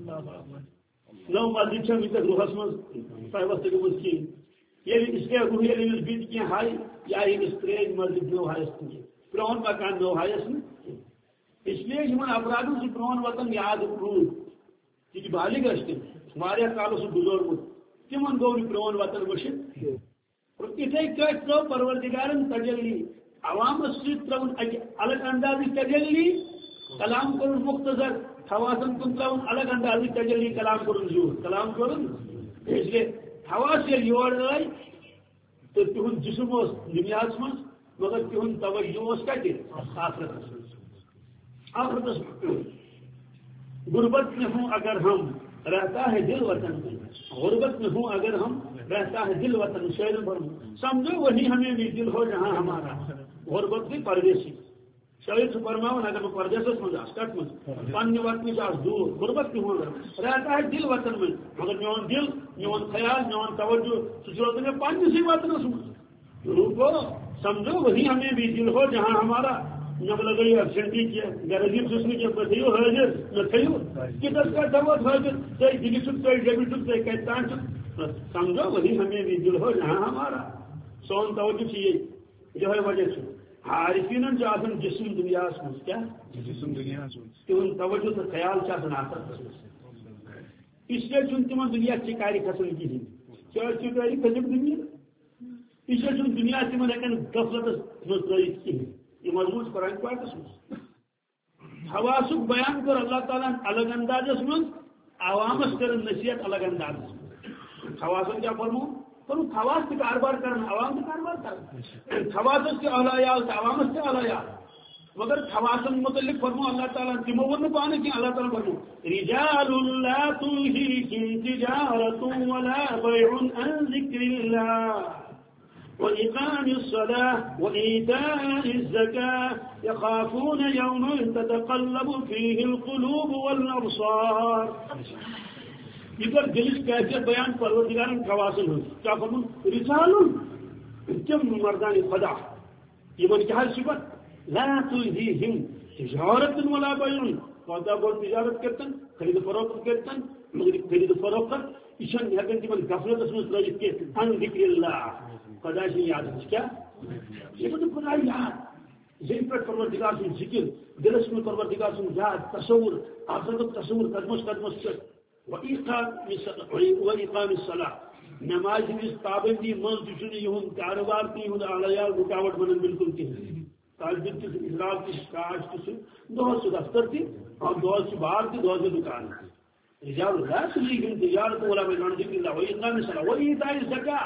نو مسجد چھ وقت روحس من تہ وقت گمت کھین یل اس کے روح یل امس بیت کی ہائی یا امس پرین مسجد نو ہائس پرون مکان نو ہائس اس لیے ان افرادوں سے پرون وطن یاد روز یہ بالغ اشتم واریاہ کالو سے گزورمت تمن گو پرون وطن وشت اور اتھے کٹ ترو پروردگارن تجلی عوامس ست ترون الگ اندازی تجلی کلام کرن مختصر حواسن کن ترون الگ اندازی تجلی کلام کرن زور کلام کرن اس لیے حواس یل یور آئی تو تہن جسم اس دنیاس من مگر تہن توجہ اس کتہ آخرتس آخرتس غربت میں ہوں اگر ہم رہتا ہے دل وطن میں غربت میں ہوں اگر ہم رہتا ہے دل وطن شعر پر سمجھو وہی ہمیں بھی دل ہو جہاں ہمارا غربت بھی پردیسی شعر سے فرماؤں اگر میں پردیس من کٹ من پنہ وطن سے دور غربت بھی ہوں رہتا ہے دل وطن میں مگر میون دل میون خیال میون توجہ سوچ میں پنہ سی وطن روکو سمجھو وہی ہمیں بھی دل ہو جہاں ہمارا نہ لگی ابسینٹی کیا غریب سسنی کے بتائیو حاضر نہ تھیو کتس کا دعوت حاضر تے دلی چھ تے ڈیبٹ تے کہتان سمجھو وہی ہمیں بھی دل ہو جہاں ہمارا سون توجہ چاہیے جو ہے وجہ سے عارفین جسم دنیا من کیا جسم دنیا تہذ توجہ تو خیال اس لیے تم دنیا چکاری کھسان کہین کیا چکاری کھسک دنیا اس لیے دنیا تم ہیکن غفلتس مز ترت کہین یہ مضبوط قرآن پاکس مز حواسک بیان کر اللہ تعالیٰ الگ اندازس من عوامس کر نصیحت الگ اندازس حواسن کیا فرمو فرمو حواس تہ کاربار کرن عوام تہ کاربار کرن حواسس تہ اعلیٰ تو عوامس تہ اعلیٰ مگر حواسن متعلق فرمو اللہ تعالیٰ تمو ون پانے کی اللہ تعالیٰ فرمو رجال لا تلہیہم تجارۃ ولا بیع عن ذکر اللہ وإقام الصلاة وإيتاء الزكاة يخافون يوما تتقلب فيه القلوب والأبصار. اگر دلچ کیفیت بیان پروردگارن خواصل ہو کیا فرمون رجال تم مردان خدا یہ کیا صفت لا تلہیہم تجارۃ ولا بیع خدا بول تجارت کرتن خرید فروخت کرتن مگر خرید فروخت یہ ہیکن تمن غفلتس مز ترٲیِتھ کینٛہہ عن ذکر اللہ خدا سے یاد کیا یہ تو خدا یاد ذہن پر پروردگار سن ذکر دلس میں پروردگار سن یاد تصور آخرت تصور قدمس قدمس سے وإقام الصلاة نماز کی پابندی من یہ کاروبار کی اعلیٰ رکاوٹ بنن بالکل کہیں طالب علم کس اخراج کس کاج کس دہس سے دفتر تھی اور دہس سے باہر تھی دہس سے دکان تھی رجال لا تلہیہم تجارۃ ولا بیع عن ذکر اللہ وإقام الصلاة وإیتاء الزکاة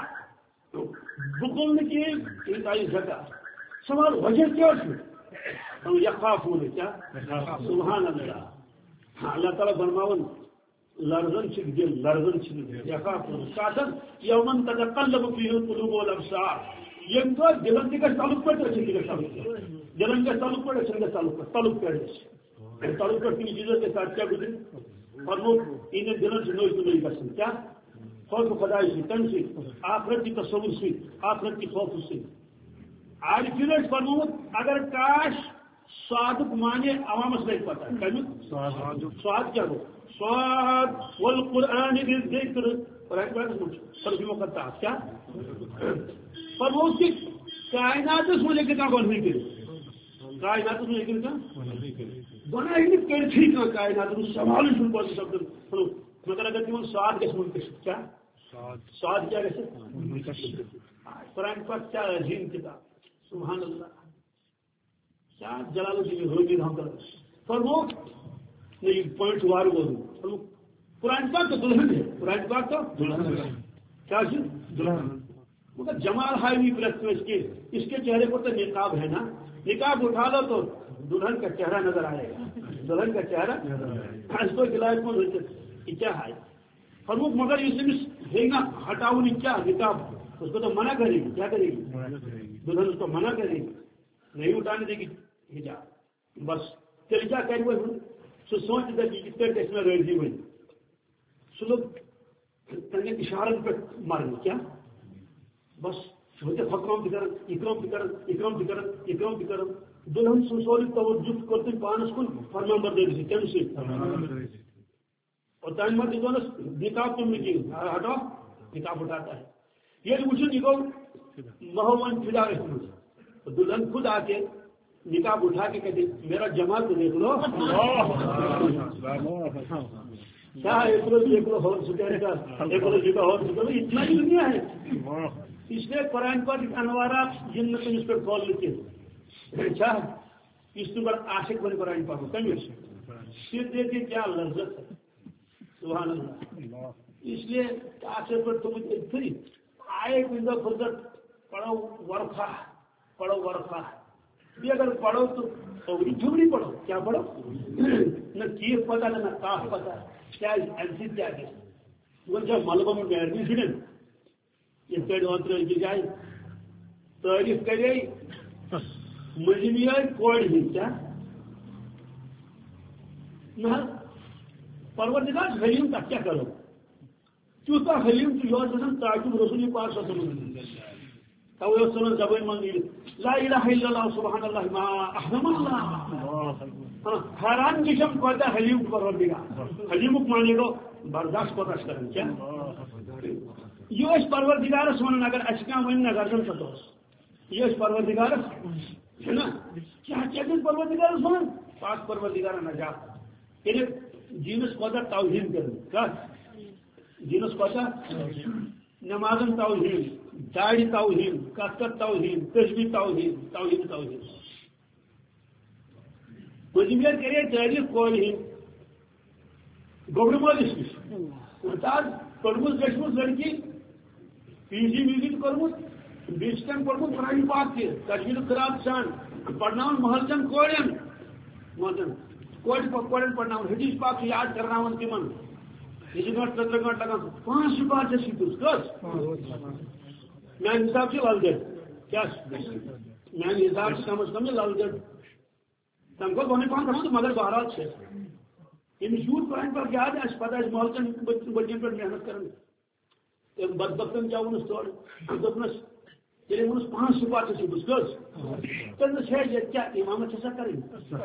بکل کی ایتاء الزکاة سوال وجہ کیا ہے یخافون کیا سبحان اللہ اللہ تعالیٰ فرماون لرزن چھ دل لرزن چھ یخافون کاتن یومن تتقلب فیہ القلوب والابصار یم تو دلن کی تعلق پڑ رہے ہیں تعلق دلن کا تعلق پڑ رہے ہیں تعلق تعلق پڑ رہے ہیں تعلق کی چیزوں کے ساتھ کیا گزرے اور وہ انہیں دلن سے نوئی نہیں کر سکتے کیا خوف خدائی سے تن سے آخرت کی تصور سے آخرت کی خوف سے عارفین فرمود اگر کاش صادق مانے عوامس نہیں پتا کمی سواد کیا ہو سواد والقرآن بالذکر قرآن قرآن ترجمہ کرتا ہے کیا فرمود کہ کائنات اس مجھے کتنا بن نہیں کرے کائنات اس مجھے کتنا بنا ہی نہیں کرتی کہ کائنات اس سوال شروع کرتے شبد مگر اگر تم سواد کس منتشر کیا سواد کیا کیسے قرآن پاک کیا عظیم کتاب سبحان اللہ کیا جلال الدین رومی ہم کر فرمو نہیں پوائنٹ وار بولوں فرمو قرآن پاک تو دلہن ہے قرآن پاک تو دلہن ہے کیا جی دلہن مگر جمال ہائی پلس اس کے اس کے چہرے پر تو نقاب ہے نا نقاب اٹھا لو تو دلہن کا چہرہ نظر آئے گا دلہن کا چہرہ اس کو گلاس کو کیا ہے فرموک مگر یہ ہے نا ہٹاؤ نہیں کیا نقاب اس کو تو منع کرے گی کیا کرے گی دلہن اس کو منع کرے گی نہیں اٹھانے دے گی حجاب بس چل کیا کرے وہ سو سوچ دے گی کس طرح اس میں ریڈی ہوئی سو لوگ اشارت پہ مارنے کیا بس فکرم بھی کرن اکرم بھی کرن اکرم بھی کرن اکرم بھی کرن دلہن سن سوری توجہ کرتے پانس کن فرمانبر دے دی کم سے اور تین مرد دونس نکاب تم نے کی ہٹاؤ نکاب اٹھاتا ہے یہ وچھو نکو محمد فدا رحمت دلہن خود آ کے نکاب اٹھا کے کہتے میرا جمال تو دیکھ لو کیا ایک روز ایک روز اور سکھانے کا ایک روز جگہ اور سکھا اتنا ہی دنیا ہے اس لیے قرآن پر انوارات جن میں تم اس پر کھول لیتے اچھا اس تو بڑا عاشق بنے قرآن پاک کمی صرف دیکھیں کیا لذت ہے سبحان اللہ اس لیے عاشق پر تم پھر آئے بندہ فرصت پڑھو ورقہ پڑھو ورقہ بھی اگر پڑھو تو جھگڑی پڑھو کیا پڑھو نہ کیف پتا نہ کاف پتا کیا ایگزٹ کیا ہے وہ جب ملبہ میں ایڈمیشن یہ پیڑ وتر کی جائے تعریف کرے مجھے آئی کوڑ ہی کیا نہ پروردگار حلیم تک کیا کرو تیوتا حلیم تو یور سن تاکہ رسول پاک صلی اللہ علیہ وسلم تو سنن زبان من لا الہ الا اللہ سبحان اللہ ما احرم اللہ حیران کشم کوتا حلیم پروردگار حلیم کو مانے گو برداشت کو رش کرن کیا یہ اس پروردگار سنن اگر اشکا ون نہ گردن سدوس یہ اس پروردگار ہے نا کیا چیز پروردگار ون پاک پروردگار نجات یعنی جینس کوتا توہین کر جینس کوتا نمازن توہین داڑھی توہین کثرت توہین تسبیح توہین توہین توہین پٔتمہِ لٹہِ کرے تعریف کورِ ہٕنٛدۍ گوبرٕ مٲلِس نِش تاز پٔرمٕژ گٔژھمٕژ لڑکی پی جی وی جی کوٚرمُت بیٚیہِ چھِ تٔمۍ کوٚرمُت قرآنہِ پاک تہِ تجویٖد قرات سان پرناوان محلچن کورٮ۪ن مطلب کورِ کورٮ۪ن پرناوان حدیث پاک چھِ یاد کرناوان تِمن یہ چھِ گنٹہٕ ترٛےٚ ترٛےٚ گنٹہٕ لگان پانٛژھ سُپاٹ چھِ سِکِس کٔژ میانہِ حساب چھِ لل دٮ۪د کیٛاہ میانہِ حساب چھِ کم از کم لل دٮ۪د تمہِ کھۄتہٕ بۄنٕے پہن گژھان تہٕ مگر بہرحال چھِ ییٚمِس یوٗت قرآنہِ پاک یاد آسہِ پتہٕ آسہِ محلچن بٔچن پٮ۪ٹھ محنت کران تٔمۍ بدبختن کیٛاہ ووٚنُس تورٕ دوٚپنس ییٚلہِ ووٚنُس پانٛژھ سُپاٹ چھِ سِکِس کٔژ دوٚپنس ہے ییٚتہِ کیٛاہ اِمامت چھےٚ سا کَرٕنۍ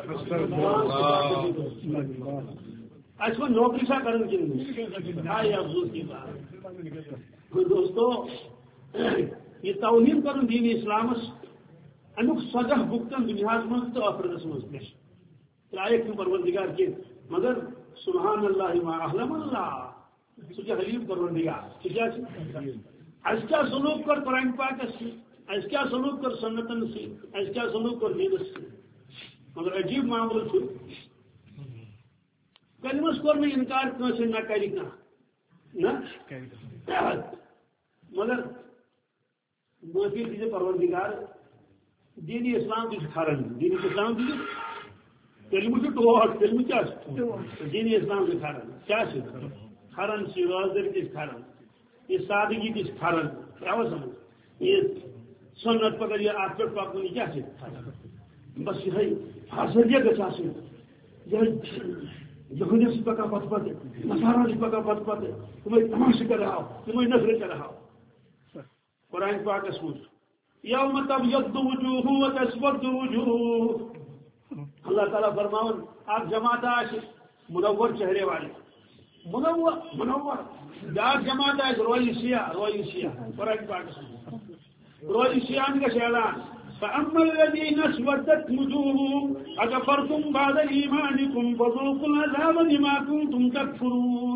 اَسہِ ووٚن نوکری چھا کَرٕنۍ کِنہٕ ہاے افسوس کی بات دوستو یہ توہین کرن دین اسلامس امیک سزا بھگتن دنیاہس مز تو آخرتس مز ترائیک نہ پروردگار کی مگر سبحان اللہ ما احلم اللہ سہ حلیم پروردگار اس کیا سلوک کر قرآن پاکس اس کیا سلوک کر سنتن سے اس کیا سلوک کر دینس سے مگر عجیب معاملہ چھ کلمس کور میں انکار کنسے نہ کری نہ مگر معافی دیجیے پروردگار دین اسلام کی کھارن دین اسلام کی کلمہ چھ ٹوٹ کلمہ کیا دین اسلام کی کھارن کیا چھ کھارن چھ روزداری کی کھارن یہ سادگی کی کھارن کیا سمجھ یہ سنت پکڑ یہ آٹھ پہ پکڑ کیا چھ بس یہ حاصل گھس آسن یہودی سے پکا پت پت نصارا سے پکا پت پت تمہیں تماشے کر رہا ہو تمہیں نظریں کر رہا ہو قرآن پاک اسمت یوم تبیض وجوہ وتسود وجوہ اللہ تعالیٰ فرماون آپ جماعت آش منور چہرے والے منور منور بیاکھ جماعت آس روی سیاہ روی سیاہ قرآن پاک اسمت روی سیاہ کا اعلان فأما الذين اسودت وجوههم أكفرتم بعد إيمانكم فذوقوا العذاب بما كنتم تكفرون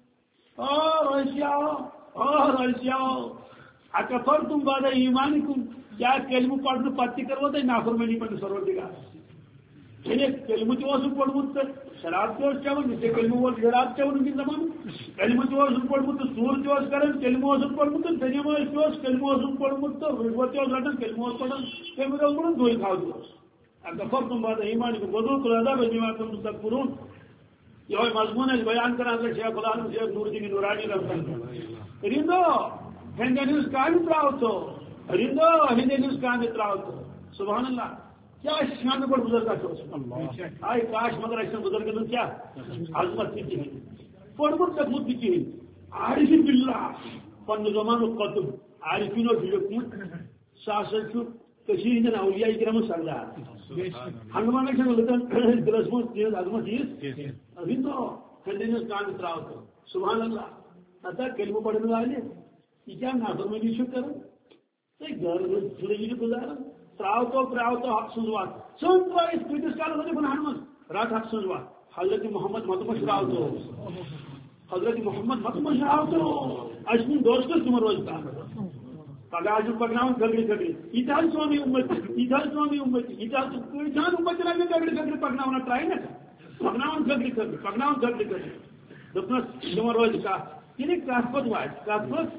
آه رئيسيا آه رئيسيا أكفرتم بعد إيمانكم کیا کلمہ پڑھنے پتہ کرو تھی نافرمانی پہ پروردگار یعنی کلمہ تہ پڑھمت تو شراب تہ چون اسے کلمہ شراب چون کن دپان کلمہ تہ پڑھمت تو سور تہ کران کلمہ پڑھمت تو دنیا تہ کلمہ پڑھمت تو رشوت تہ رٹان کلمہ پڑھان تمہیں پڑھان دو کھاؤ اکفرتم بعد ایمانکم فذوقوا العذاب بما کنتم تکفرون یہ مضمون ہے بیان کران شیخ العالم شیخ نور الدین نورانی رحمۃ اللہ رندو ہندنس کام تراوتو رندو ہندنس کام تراوتو سبحان اللہ کیا شان پر بزرگ آئی کاش مگر ایسا بزرگ کیا عظمت کی تھی پڑھمت تکمت کی تھی عارف باللہ پن زمان قطب عارفین و بلکمت ساسد کشیر ہندن اولیاء کرام سردار ہنگمان سے لگن درسمت چیز عظمت چیز رندو ہندنس کام تراوتو سبحان اللہ اتا کلمہ پڑھنے والے یہ کیا نافرمانی چھو کرو گھر زندگی گزارا تراو تو تراو تو حق سنوات سن تو اس کتس کال ہوتے گناہ مز رات حق سنوات حضرت محمد متمش راو تو حضرت محمد متمش راو تو اشمن دوست تم روزتا پگہ جو پگناون گگڑی گگڑی ایتال سوامی امت ایتال سوامی امت ایتال کوئی جان امت نہ گگڑی گگڑی پگناون ٹرائی نہ پگناون گگڑی گگڑی پگناون گگڑی گگڑی دپنا تم روز کا یہ کافت واج کافت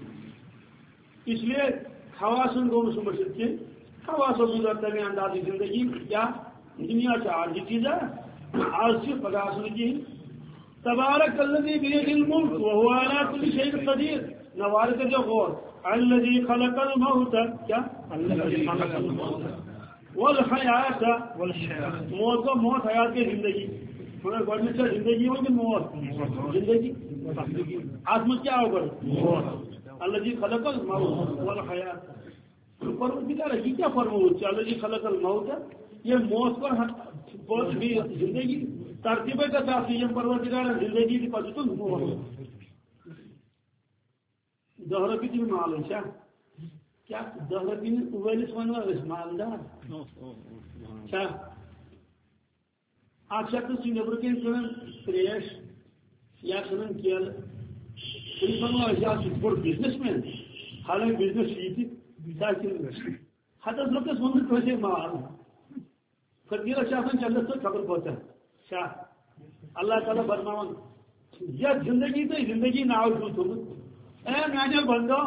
اس لیے خواصن دونوں سے مشرق کے خواص گزرتا میں اندازی زندگی کیا دنیا سے عارضی چیز ہے آج سے پگاس کی تبارک الذی بیدہ الملک وهو علی کل شیء قدیر نوار کا جو غور الذی خلق الموت کیا الذی خلق الموت والحیات والحیات موت کو موت حیات کی زندگی مگر گورنمنٹ کا زندگی ہو کہ موت زندگی آسمت کیا ہوگا موت الذی خلق الموت والحیات پروردگار یہ کیا فرمود الذی خلق الموت یہ موت پر بھی زندگی ترتیب کا ساتھ یہ پروردگار زندگی کی پتہ تو موت دہرہ کی تھی معلوم ہے کیا دہ رۄپیہِ وٲلِس وَنوا أسۍ مالدار چھا اکھ شخص چھُ نیٚبرٕ کِنۍ کٕنان تریش یا کٕنان کیلہٕ تٔمِس وَنو أسۍ اکھ چھُ بوٚڑ بِزنس مین حالانکہِ بِزنس چھُ یِتہِ ہتس رۄپیس ووٚنمُت کٲنٛسے مال فقیٖرس چھِ آسان چندس تہٕ خبر کوتاہ چھا اللہ تعالیٰ فرماوان یتھ زندگی تۄہہِ زندگی ناو چھُو تھوٚمُت اے میانیو بندو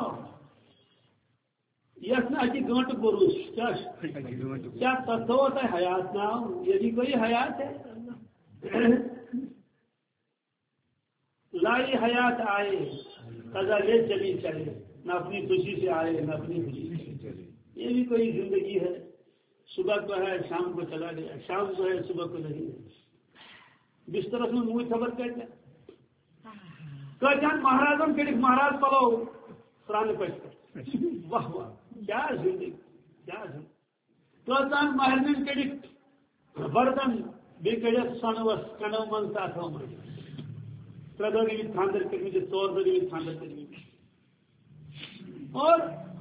یتھ نہٕ اکہِ گٲنٹہٕ بروس کیٛاہ چھُ کیٛاہ تتھ تھوٚوا تۄہہِ حیات ناو یعنی کوئی حیات ہے لائی حیات آئے قضا لے چلی چلے نہ اپنی خوشی سے آئے نہ اپنی خوشی سے چلے یہ بھی کوئی زندگی ہے صبح کو ہے شام کو چلا گیا شام کو ہے صبح کو نہیں ہے بسترس میں منہ خبر کہتے کہتے مہاراجن کڑک مہاراج پلو سران پہ واہ واہ کیا زندگی کیا زندگی کہتے مہرنین کڑک برتن بی کڑک سنوس کنو من تاتھو من ترے دہ گٔمٕتۍ خاندر کٔرمٕتۍ ژور دہ گٔمٕتۍ خاندر کٔرمٕتۍ اور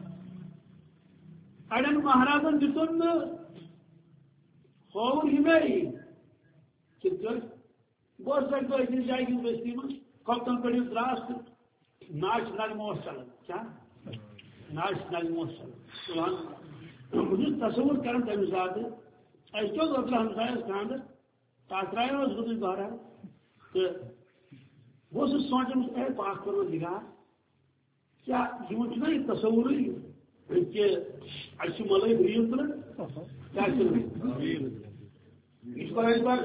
اڑین مہارازن دِتُن نہٕ ہووُن ہِمے کِتھ کٲٹھۍ بہٕ اوسُس اَکہِ دۄہ أکِس جایہِ ہِنٛز بستی منٛز کۄپتن پٮ۪ٹھ یُس درٛاس تہٕ ناچ نغمہٕ اوس چلان کیٛاہ ناچ نغمہٕ اوس چلان سبحان اللہ بہٕ چھُس تصوُر کران تَمہِ ساتہٕ اَسہِ کیٛاہ اوس اوترٕ ہمسایس خاندر تتھ درٛاے اوس گٔمٕژ بہرحال تہٕ بہٕ اوسُس سونٛچان اے پاک پروردگار کیا یِمن چھُنہ یہِ تصوُرٕے کہ اَسہِ چھُ ملٲے ریٖل تُلان کیٛاہ چھُ یہِ چھُ قرآن پاک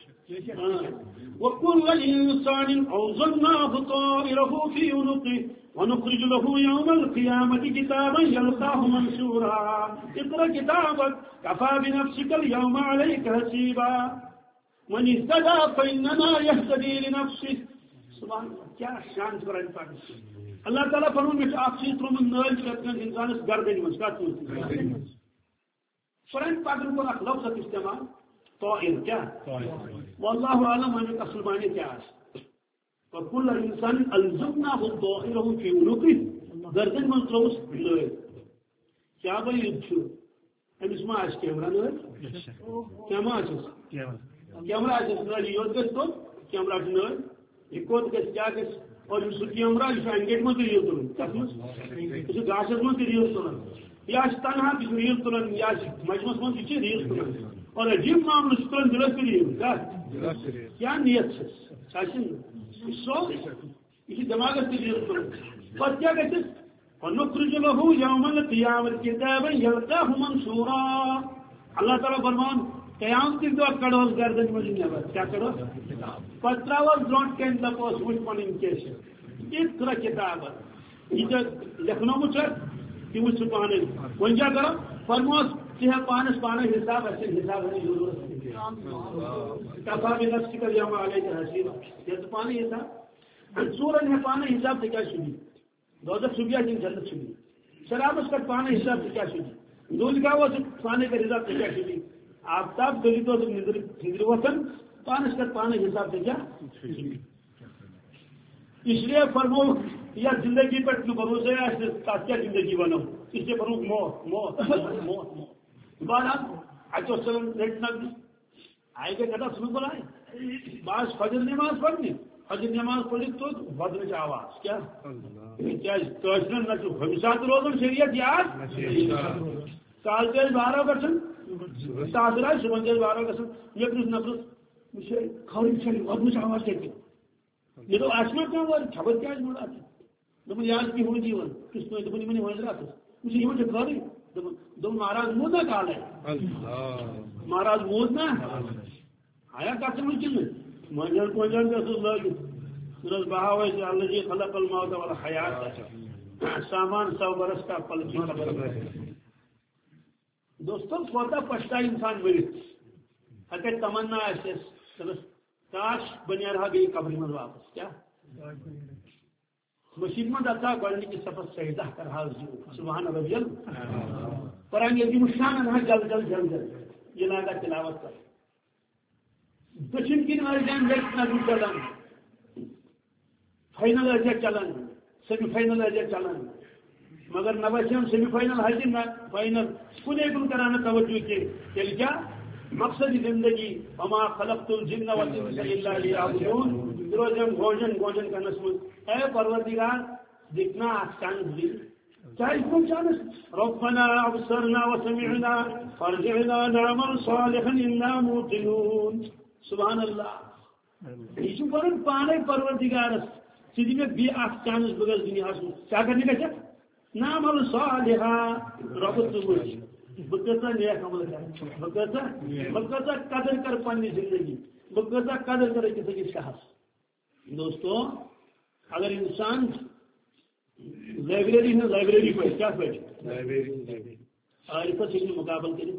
وكل إنسان أوزناه طائره في عنقه ونخرج له يوم القيامة كتابا يلقاه منشورا اقرأ كتابك كفى بنفسك اليوم عليك حسيبا من اهتدى فإنما يهتدي لنفسه سبحان الله کیا شان قرآن پاک اللہ تعالیٰ فرمون مجھے آپ چیز ترمن نال کرکن انسان اس گردن من کیا چیز قرآن پاک کو اخ لفظ استعمال طائر کیا والله اعلم ان اصل معنی کیا ہے وكل انسان الزمناه طائره في عنقه گردن من تروس لے کیا بھئی چھو امس ما اس کیمرہ نہ کیا ما اس کیمرہ اس نہ یوت گس تو کیمرہ نہ یہ کوت گس کیا گس اور اس کیمرہ اس انگیٹ میں ریل تلن کس اس گاشس میں ریل تلن یا تنہا بھی ریل تلن یا مجمس میں بھی ریل تلن اور عجیب معاملہ تلن دلس کی ریل کیا نیت ہے سو یہ دماغ سے ریل تلن پس کیا گس ونخرج له يوم القيامة كتابا يلقاه منشورا اللہ تعالیٰ فرمان قیامت دو کڑوس گردن مجھے نبر کیا کڑو پتراوس برونٹ کن دپوس وچ پنن کیس اقرا کتاب یہ لکھنؤ مچ تم وچ پانے ون کیا کرو فرموس ژےٚ پانس پانے حساب اَسہِ حساب ہنٕچ ضروٗرت کفا بنفسک اليوم علیک حسیبا یہ تو پانے حساب ژورن ہے پانے حساب ژےٚ کیٛاہ چھُنی دوزخ چھُبیا کِنہٕ جنت چھُبی شرابس کر پانے حساب ژےٚ کیٛاہ چھُنی دول گاوس پانے کر حساب ژےٚ کیٛاہ چھُنی آفتاب گلی تو نظر نظر وطن پانس کر پانے حساب سے کیا اس لیے فرمو یا زندگی پر بھروسے کیا زندگی بنو اس سے فرمو موت موت موت موت بہرحال اچھا سلام ریٹ نہ آئے گا کتا سنو بلائے بعض فجر نماز پڑھنی فجر نماز پڑھی تو بدن آواز کیا کیا نہ ہمیشہ روزن شریعت یاد کال کے بارہ گھن تاثر آئے صبح کے بارہ گھن یکرس نفرس مجھے خبر چلی بدن آواز کہتے یہ تو آسما کیا خبر کیا بڑا دن یاد کی ہوئی جیون کس میں دن میں وجہ رہا مجھے یہ مجھے خبر دم مہاراج موت نہ کال ہے مہاراج موت نہ آیا کتنے میں چل منجن پنجن لگے بہاو اللہ جی خلق الموت والحیات سامان سو برس کا پل کی خبر دوستوں کوتا پچھتا انسان مرت اگر تمنا کاش بنیا رہا گئی قبر میں واپس کیا مشید میں دتا گڑنے کی سفر سیدہ کر حال سبحان ربی قرآن یہ مشان نہ جل جل جل جل یہ لگا تلاوت کر دشن کی نارجان ویٹ نہ چلن فائنل ایجا چلن سیمی فائنل ایجا چلن مگر نہ بچم سیمی فائنل حاضر نہ فائنل کنے کن کرانا توجہ کے تیل کیا مقصد زندگی وما خلقت الجن والانس الا ليعبدون روزن گوجن گوجن کرنس من اے پروردگار دیکھنا چانس دی چاہیے کون چانس ربنا ابصرنا وسمعنا فارجعنا نعمل صالحا انا موقنون سبحان اللہ یہ ون پانے پروردگارس ثی میں بی اخ چانس بغیر دنیا کیا کرنے کا نعمل صالحا رب تبوش بکتا نیک عمل کر بکتا بکتا قدر کر پنی زندگی بکتا قدر کر کسی کی شخص دوستو اگر انسان لائبریری میں لائبریری پہ کیا پڑھے عارفت سے مقابل کرے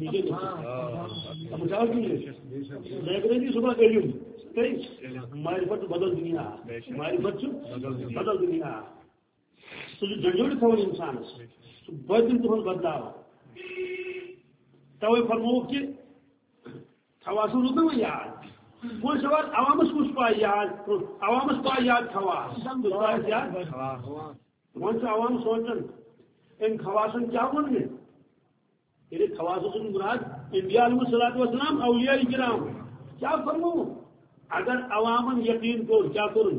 مقابل کیوں لائبریری صبح کریوں معرفت بدل دنیا معرفت بدل دنیا سو جنجوڑ تھا انسان بدل تہذ بدلاو توے فرمو کہ تھواس روز نا یاد کون سوال عوامس کچھ پائے یاد عوامس پائے یاد خواص یاد ون سے عوام سوچن ان خواسن کیا ون گے یہ خواص مراد انبیاء علیہ الصلوۃ والسلام اولیاء کرام کیا فرمو اگر عوامن یقین کو کیا کروں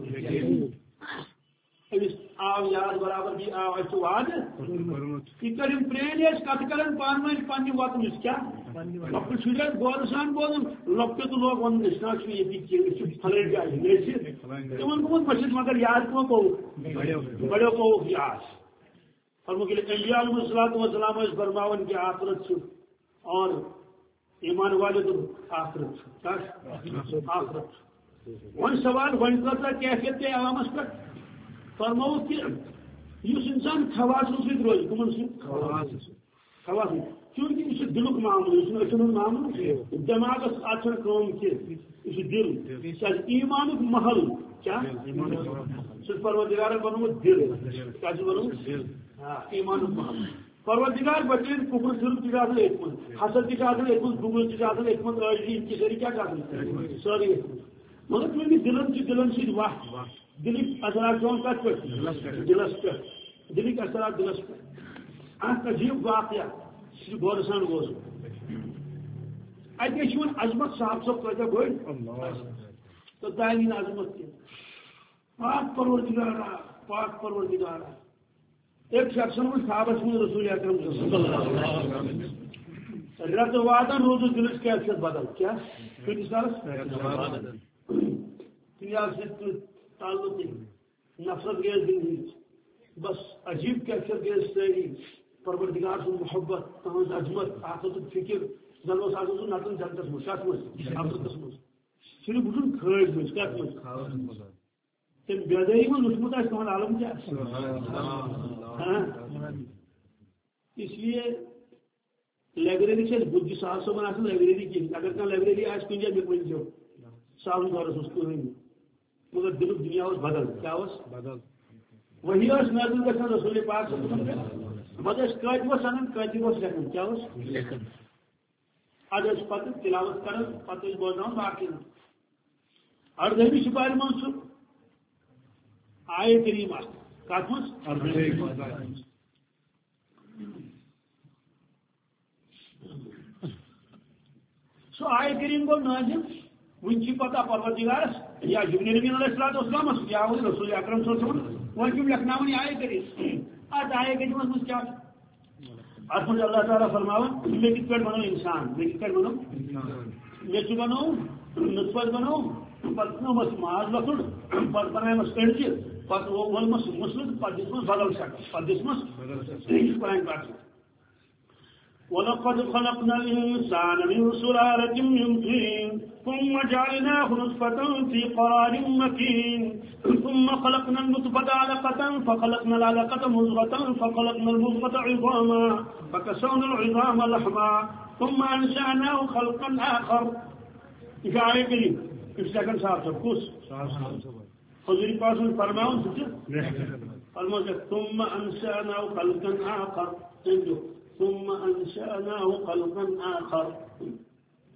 آو یاد برابر بھی آو اچھو واد یہ کریم پرین اس کت کرن پان میں پنی واتن اس کیا لپٹ شجر گور سان بولن لپٹ تو لوگ ون نشنا چھ یہ کی پھلے جائے نیچے تمن کو مسجد مگر یاد کو کو بڑے کو یاد فرمو کہ انبیاء علیہ الصلوۃ والسلام اس فرماون کی آخرت چھ اور ایمان والے تو آخرت کیا آخرت ون سوال ون کرتا کیفیت کے عوامس پر فرمو کہ اس انسان خواص سی روز کمن سی خواص چونکہ یہ دلک معاملہ یہ اچھن معاملہ دماغس آچھن کام کی یہ دل ایمان محل کیا صرف پروردگار بنوت دل کیا بنوت ایمان محل پروردگار بچین کفر شرک کی جاتا ہے ایک من حسد کی جاتا ہے ایک من بغض کی جاتا ہے ایک من عاجزی کی ساری کیا جاتا ہے ساری مگر چونکہ دلن کی دلن سی واہ دلک اثرات کون کت پہ دلس پہ دلک اثرات دلس پہ اخ عجیب واقعہ گورسان گوس اتنے عظمت صاحب صاحب کتیا بڑ تو تعلیم عظمت کی پاک پروردگارا پاک پروردگارا ایک شخص نے صحابہ میں رسول اکرم صلی اللہ علیہ وسلم رت وادن روز دلس کیفیت بدل کیا کتنی سالس تعلق نفرت گیس دل بس عجیب کیفیت گیس ساری پروردگار سن محبت تہذ عظمت آخرت فکر زلوس آ نتن جنتس مز کت مز آخرتس مز صرف بٹن کھج مز کت مز تم بیداری من وچمت آس تہد عالم کیا اس لیے لائبریری سے بدھ صاحب صبح آ لائبریری کی اگر کھانا لائبریری آج کن جائے ون جو صاحب دورس اس کو مگر دل دنیا اس بدل کیا اس بدل وہی اس نازل گژھان رسول پاک صلی اللہ علیہ وسلم مگر کتبس انان کتبس لکھان کیا اس اد پتہ تلاوت کران پتہ بوزان باقی اردہمی سپارِ من سہ آیہ کریم کت من سو آیہ کریم گو نازل ون پتہ پروردگارس یا جبریل نبی علیہ الصلوۃ والسلام یا رسول اکرم صلی اللہ علیہ وسلم وہ کم لکھناون آیہ کریم ات آیہ کریم من کیا ات من اللہ تعالیٰ فرماون میں کت پہ بنو انسان میں کت پہ بنو میں چھ بنو نطفت بنو پتہ نمس ماز لکڑ پتہ بنائمس کنچہ پتہ ولمس مسلم پتہ دسمس بدل شکل پتہ دسمس قرآن پاک وَلَقَدْ خَلَقْنَا الْإِنسَانَ مِنْ سُلَالَةٍ مِنْ طِينٍ ثُمَّ جَعَلْنَاهُ نُطْفَةً فِي قَرَارٍ مَكِينٍ ثُمَّ خَلَقْنَا النُّطْفَةَ عَلَقَةً فَخَلَقْنَا الْعَلَقَةَ مُضْغَةً فَخَلَقْنَا الْمُضْغَةَ عِظَامًا فَكَسَوْنَا الْعِظَامَ لَحْمًا ثُمَّ أَنشَأْنَاهُ خَلْقًا آخَرَ یہ آیہ کریم اس سیکنڈ صاحب سب کس حضور پاک نے فرمایا فرمایا ثم أنشأناه خلقا آخر ثم أنشأناه خلقا آخر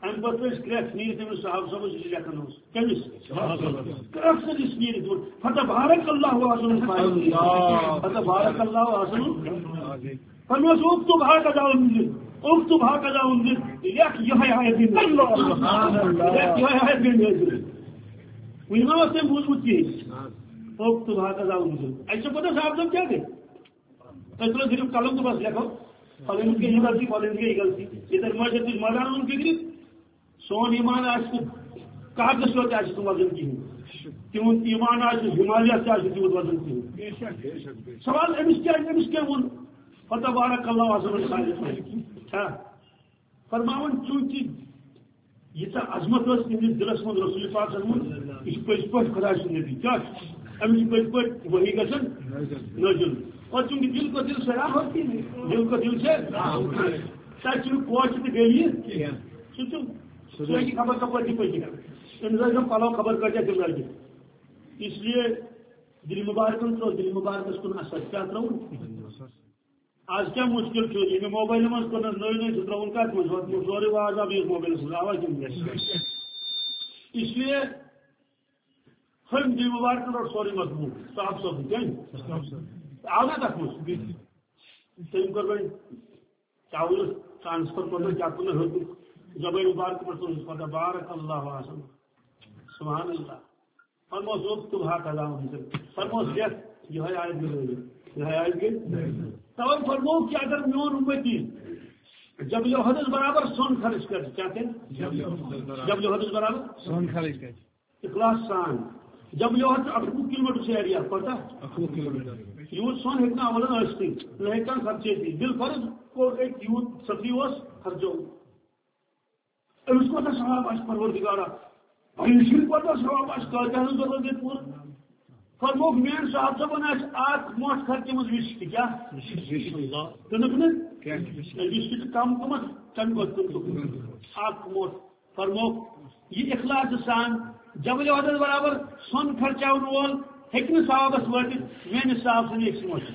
ام پتہ کرٛٮ۪کھ نیٖرِتھ تٔمِس صاحب صٲبس یہِ لیکھان اوس کٔمِس کرٛٮ۪کھ سۭتۍ نیٖرِتھ فتبارک اللہ احسن فتبارک اللہ احسن فرموس اکتب هكذا انزل اکتب هكذا انزل لیکھ یِہے آیت لیکھ یِہے آیت نازل وۄنۍ ما اوس تٔمۍ بوٗزمُت کِہیٖنۍ اکتب هكذا انزل اَسہِ چھِ پتہ صاحب صٲب کیٛاہ گٔے تۄہہِ تُلو صرف قلم تہٕ بس لیکھو فلٲنِس گٔے یہِ غلطی فلٲنِس گٔے یہِ غلطی ییٚتٮ۪ن مٲشر تُہۍ مدان ووٚن فِکرِ سون ایمان آسہِ نہٕ کاغذس پٮ۪ٹھ تہِ آسہِ نہٕ وزن کِہیٖنۍ تِہُنٛد ایمان آسہِ ہمالیہ تہِ آسہِ تیوٗت وزن کِہیٖنۍ سوال أمِس کیٛاہ أمِس کیٛاہ ووٚن فتبارک اللہ احسن الخالقین فرماوان چوٗنٛکہِ ییٖژاہ عظمت ٲس تِہنٛدِس دِلس منٛز رسول پاک صلی اللہ علیہ وسلم یہِ چھُ پٔزۍ پٲٹھۍ خۄدا سُنٛد نبی کیٛاہ چھُ أمِس چھُ پٔزۍ پٲٹھۍ ؤحی گژھان نٲزِل اور چونکہ دل کو دل سے راہ ہوتی ہے دل کو دل سے تاکہ کوچ تو گئی خبر کپڑ کی پہ پلو خبر کر دم لگے اس لیے دل مبارکن تو دل مبارکس کن اثر کیا ترو آج کیا مشکل یہ موبائل من کر نئی نئی ترون کت مز سورے آواز آب موبائل آواز اس لیے ہم دل مبارکن اور سورے مضمون صاف صاف آو نا تک مجھ تم کر چاول ٹرانسفر کر کیا کن ہوں زبان مبارک پر پتہ بارک اللہ احسن سبحان اللہ فرموس اکتب هكذا انزل فرموس لیکھ یہ آیت گئی یہ آیت گئی تو فرمو کہ اگر میون امتی جب یہ حدث برابر سون خرچ کر کیا کہ جب یہ حدث برابر سون خرچ کر اخلاص سان جب یہ حدث اکو کلو میٹر سے ایریا پتہ یوت سون ہیکنا اولن ٲسۍتٕے نہ ہیکان خرچے تھی دل فرض کوٚر أکۍ یوت سخی اوس خرچو أمِس کوتاہ ثواب آسہِ پروردگارا أمِس چھُنہٕ کوتاہ ثواب آسہِ کٲتیٛاہ نہٕ ضروٗرت گٔے پوٗرٕ فرموکھ میٛٲنۍ صاحب صٲبن آسہِ اکھ موٹھ خرچہِ منٛز وِشتہِ کیٛاہ کٕنٕکھ نہٕ وِشتہِ کم قۭمتھ تَمہِ کھۄتہٕ کٕنٕکھ اکھ موٹھ فرموکھ یہِ اخلاص سان جبل عہدس برابر سۄن خرچاون وول ہیٚکہِ نہٕ ثوابس وٲتِتھ میٛٲنِس صاحب سٕنٛدِ أکسٕے منٛز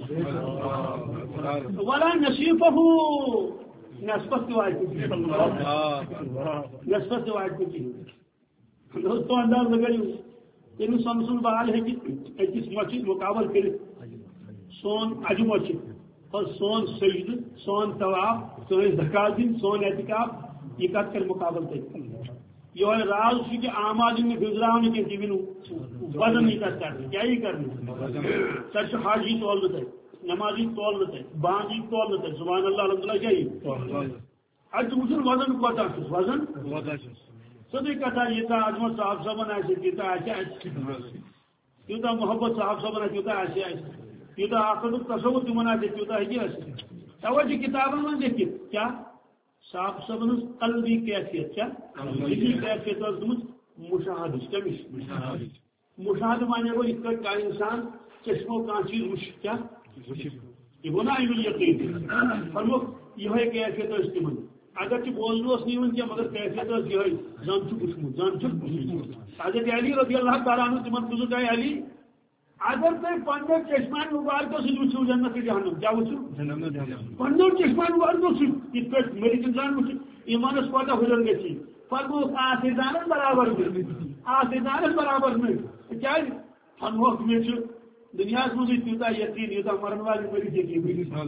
ولا نصیٖفہ نٮ۪صفس تہِ واتہِ نہٕ نٮ۪صفس تہِ واتہِ نہٕ کِہیٖنۍ دوستو انداز لگٲیِو ییٚمِس سۄنہٕ سُنٛد بال ہیٚکہِ أکِس مۄچھِ مُقابل کٔرِتھ سون اَجہِ مۄچھِ سون سجدٕ سون طواف سٲنۍ زکات دِنۍ سون اعتکاف یہِ کتھ کرِ مُقابل تٔتھۍ یہ راز کہ آماد گزراؤن کی وزن یہ کر کیا یہ کرنا سر حاجی تولن تک نمازی تولن تک بانجی تولن تک سبحان اللہ الحمد للہ کیا اتہ وچن وزن کوتاہ وزن سیدھی کتھا یوتہ عظمت صاحب صٲبن آسہِ تیوٗتاہ آسہِ اَسہِ تیوٗتاہ محبت صاحب صٲبن آسہِ تیوٗتاہ آسہِ اَسہِ تیوٗتاہ آخرُک تصوُر تِمن آسہِ تیوٗتاہ ہیٚکہِ ٲسِتھ تَوَے چھِ کِتابن منٛز لیکھِتھ کیٛاہ صاحب صٲبن ہٕنٛز قلبی کیفیت کیٛاہ قلبی کیفیت ٲس گٔمٕژ مُشاہدٕچ کٔمِچ مُشاہدٕ مانے گوٚو یِتھ کٲٹھۍ کانٛہہ اِنسان چشمو کانٛہہ چیٖز وٕچھِ کیٛاہ یہِ گوٚو نا عینُل یقیٖن فرموکھ یِہوے کیفیت ٲس تِمن اگر چھِ بوزنہٕ اوس نہٕ یِوان کینٛہہ مگر کیفیت ٲس یِہوے زن چھُ وٕچھمُت زن چھُ حضرت علی رضی اللہ تعالیٰ عنہ تِمن بُزرگ آے علی اگر تُہۍ پنٛنیو چشمان مُبارکو سۭتۍ وٕچھِو جنت تہٕ جہنم کیٛاہ وٕچھِو پنٛنیو چشمان مُبارکو سۭتۍ یِتھ پٲٹھۍ مٔرِتھ اِنسان وٕچھِ ایمانس کوتاہ ہُرٮ۪ر گژھِ فرموکھ آسے دانس برابر نہٕ آسے دانس برابر نہٕ کیٛازِ فرموکھ مےٚ چھُ دُنیاہس منٛزٕے تیوٗتاہ یقیٖن یوٗتاہ مرن والٮ۪ن مٔرِتھ یقیٖن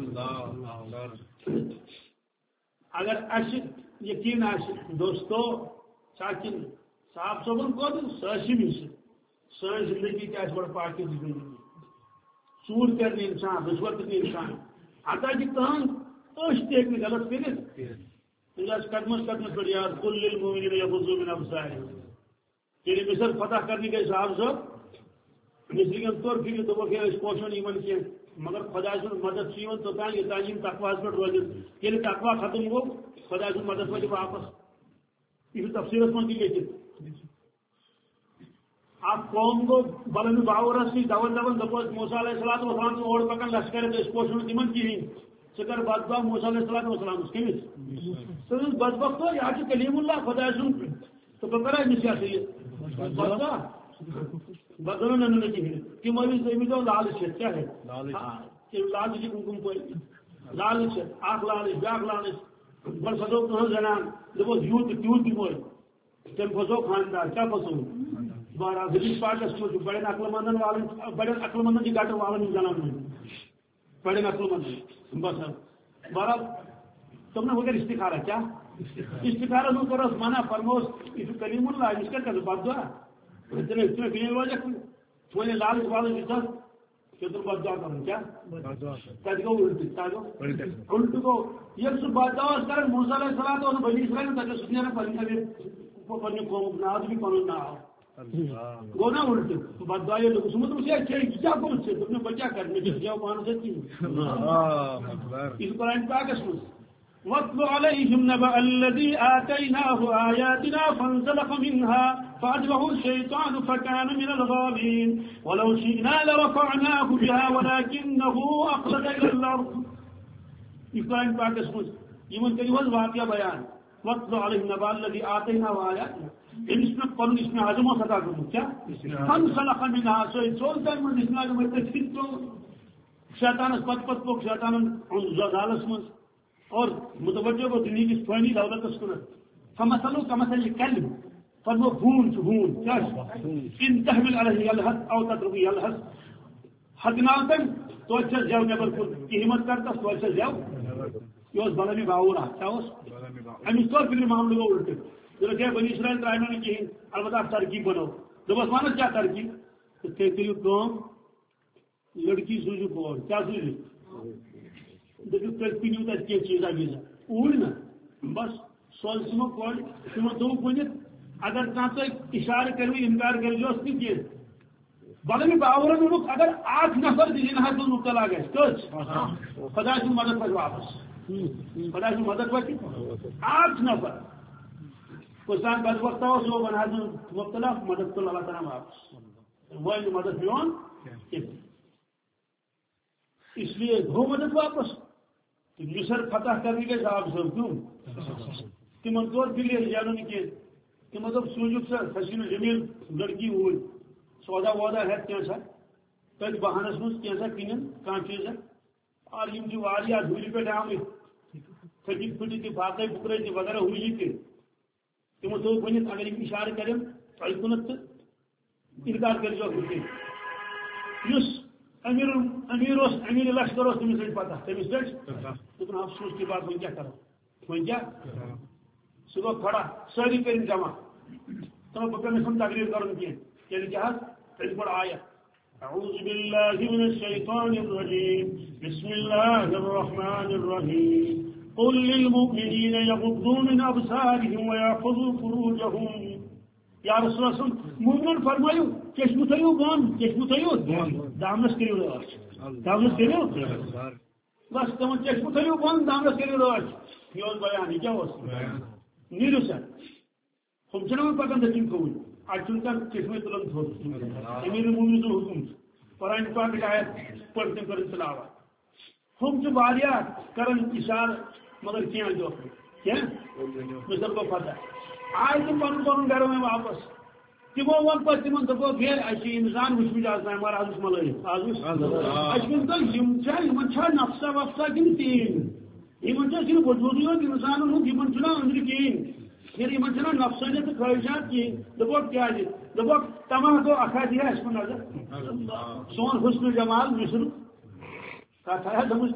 اگر اَسہِ یقیٖن آسہِ دوستو ساکِن صاحب صٲبن کوٚر سۄ ٲسۍ یِم سٲنۍ زندگی تہِ آسہِ بڑٕ پاکیز زندگی ژوٗر کرِ نہٕ اِنسان رُشوت تہِ نہٕ اِنسان ہتا چھِ کٕہٕنۍ أچھ تہِ ہیٚکہِ نہٕ غلط کٔرِتھ تیٚلہِ آسہِ قدمس قدمس پٮ۪ٹھ یاد قُل لِلمُؤمِنِینَ یغُضُّوا مِنْ أَبْصَارِهِم ییٚلہِ مِثر فتح کرنہِ گٔے صاحب صٲب مِثرِین توٚر فِکرِ دوٚپُکھ ہے أسۍ پوشون یِمن کینٛہہ مگر خۄداے سُنٛد مدد چھُ یِوان توٚتام یوٚتام یِم تقواہس پٮ۪ٹھ روزن ییٚلہِ تقوا ختم گوٚو خۄداے سُنٛد مدد وٲتۍ واپس یہ تفسیرس منٛز تہِ لیکھِتھ اکھ قوم گوٚو بلند باورس سۭتۍ دون دپان دپوس موسیٰ علیہ الصلوٰۃ والسلام چھِ اور پکان لشکرس أسۍ پوشو نہٕ تِمن کِہیٖنۍ ژٕ کر بددعا موسیٰ علیہ الصلوٰۃ والسلامس کٔمِس ژٕ ٲس بدبختو یہِ حظ چھُ کلیم اللہ خۄداے سُنٛد تہٕ بہٕ کرٕ أمِس یہِ ہسا یہِ بددعا بددعا نہٕ نہٕ کِہیٖنۍ تِم ٲسۍ أمِس دوٚپ لالٕچ چھِ کیٛاہ ہے تِم لالٕچ کُم کُم پٲٹھۍ لالٕچ چھِ اکھ لالٕچ بیاکھ لالٕچ بڑھ سدو کہاں زنان دپو یوت تیوت دمو تم پھسو خاندار کیا پھسو بہرحال حدیث پاکس مجھ بڑے عقل مندن والن بڑے عقل مندن کی گاٹر والن زنان بڑے عقل مندن بس بہرحال تم نے وغیرہ استخارہ کیا استخارہ نو کرو مانا فرموس اس کلیم اللہ اس کا کر بد دعا اتنے اتنے کلیم وجہ تھوڑے لالچ والے جس کہ تم بد دعا کرو کیا تاج کو الٹی تاج الٹ کو یہ سب بد دعا کر موسی علیہ السلام اور بنی اسرائیل تک سنیا نہ پڑھی کو پڑھی قوم ناز بھی پڑھو نہ گونا الٹ بد دعا یہ سمجھ سے اچھے کیا کو سے تم نے بچا کرنے کے جاؤ مان سے اللہ اکبر اس قرآن پاک اس وَاتْلُ عَلَيْهِمْ نَبَأَ الَّذِي آتَيْنَاهُ آيَاتِنَا فَانْسَلَخَ مِنْهَا فَأَتْبَعَهُ الشَّيْطَانُ فَكَانَ مِنَ الْغَاوِينَ وَلَوْ شِئْنَا لَرَفَعْنَاهُ بِهَا وَلَكِنَّهُ أَخْلَدَ إِلَى الْأَرْضِ اس قرآن پاک اس میں یہ منتقل ہوا واقعہ بیان وَاتْلُ عَلَيْهِمْ نَبَأَ الَّذِي آتَيْنَاهُ آيَاتِنَا ان اس میں پن اس میں عظم و خطا کروں کیا فَانْسَلَخَ مِنْهَا سو سولتا من اس میں میں تشکیل تو شیطان اس پت پت کو شیطان زالس من اور متوجہ کو دنیا کی فانی دولت اس کو فمثلو كمثل الكلب فرمو بھون بھون کیا ان تحمل علیہ یلحظ او تترک یلحظ حقناتن تو اچھا جاؤ نبر کو قیمت کرتا تو اچھا جاؤ یہ اس بلمی باورا کیا اس امی طور پر معاملے کو الٹے جو کہ بنی اسرائیل ترائنوں نے کہیں البتہ ترکیب بنو تو بس مانا کیا ترکیب تو کہتے ہیں کام لڑکی سوجو بور کیا سوجو دیکھو کنٹینیو تک کیا چیز آگے اوڑ نا بس سول سمو کوڑ سمو دو کنت اگر کانتا اشارہ کرو انکار کر جو اس کی چیز بلے میں باورا میں اگر آٹھ نفر دین ہاتھ تو مبتلا گئے کچھ خدا سے مدد پر واپس خدا سے مدد پر آٹھ نفر کسان بد وقت ہو سو بنا دوں مبتلا مدد تو اللہ تعالیٰ واپس وہ مدد بیون اس لیے وہ مدد واپس مصر فتح کرنے کے صاحب سب کیوں کہ منظور کے لیے جانوں نے کہ کہ مطلب سوجک سے حسین جمیل لڑکی ہوئی سودا وودا ہے کیسا تج بہانس مز کیسا کنن کان چیز ہے اور یم جو واریاں دھولی پہ ڈام پھٹی پھٹی کی باقی بکرے کی وغیرہ ہوئی تھی کہ مطلب بنت اگر ایک اشارہ کریں تو کنت انکار کر جو ہوتی یس امیر امیر امیر لشکر اس تمہیں سے پتا تمہیں سے لیکن افسوس کی بات میں کیا کرو میں کیا صبح کھڑا ساری کریں جمع تو بکر نے ہم تقریر کروں کی یعنی کیا ہے بڑا آیا اعوذ باللہ من الشیطان الرجیم بسم اللہ الرحمن الرحیم قل للمؤمنین یغضوا من ابصارهم ويحفظوا فروجهم یا رسول اللہ مومن فرمایو چشم تھیو بون چشم تھیو دامنس کریو راچ دامنس کریو بس تم چشم تھیو بون دامنس کریو راچ یہ بیان کیا ہو نیرو سر ہم چنو پکن دکن کوئی اچھن کا چشم تلن تھو امیر مومن تو حکم قرآن پاک آیت پڑھتے کر تلاوت ہم جو باریا کرن اشار مگر کیا جو کیا مثل کو پتہ آج تم پن پن گھروں میں واپس تمو ون پہ تم دپو گھر اچھی انسان وچمت آسان مگر آز ملے آز اچھا نفسا وفسا کن تین یہ وجودی انسان ہوں اندر کہین پھر یہ نفسانیت خواہشات کہین دپو کیا دپو تمام تو اکھا دیا اس کو نظر سون حسن جمال مصر کتھا ہے سمجھ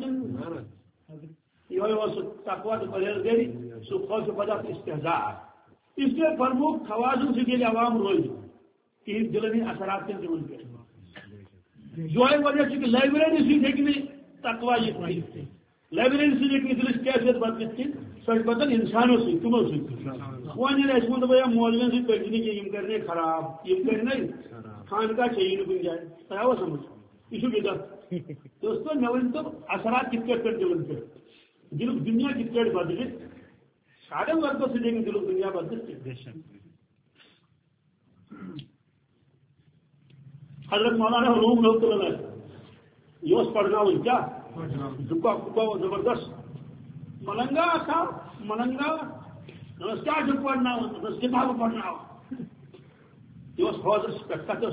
یہ تقوی تو پرہیزگاری سو خوف خدا استہزاء اس کے پرمکھ توازن سے کے لیے عوام روز کہ دلنی اثرات کے زمین پہ جو ہے وجہ سے کہ لائبریری سیکھے کہ نہیں تقوی یہ پڑھی لائبریری سے دیکھنے دلش کیفیت بدلت کی سچ بدل انسانوں سے تمہوں سے وہ نہیں رہے اس میں تو بھیا مولویوں سے پڑھنے کے یم کرنے خراب یم کرنے خان کا چاہیے بن جائے کیا وہ سمجھ ایشو کی دس دوستوں میں تو اثرات کت کٹ کر دلن پہ دل دنیا کت کٹ بدلے سارے ورگوں سے دیکھیں دل دنیا بدلتے حضرت مولانا روم لوگ تو لگا یہ پڑھنا ہو کیا دکا کبا زبردست ملنگا تھا ملنگا نمسکار جو پڑھنا ہو نمسکار کتاب پڑھنا ہو یہ حوض پہ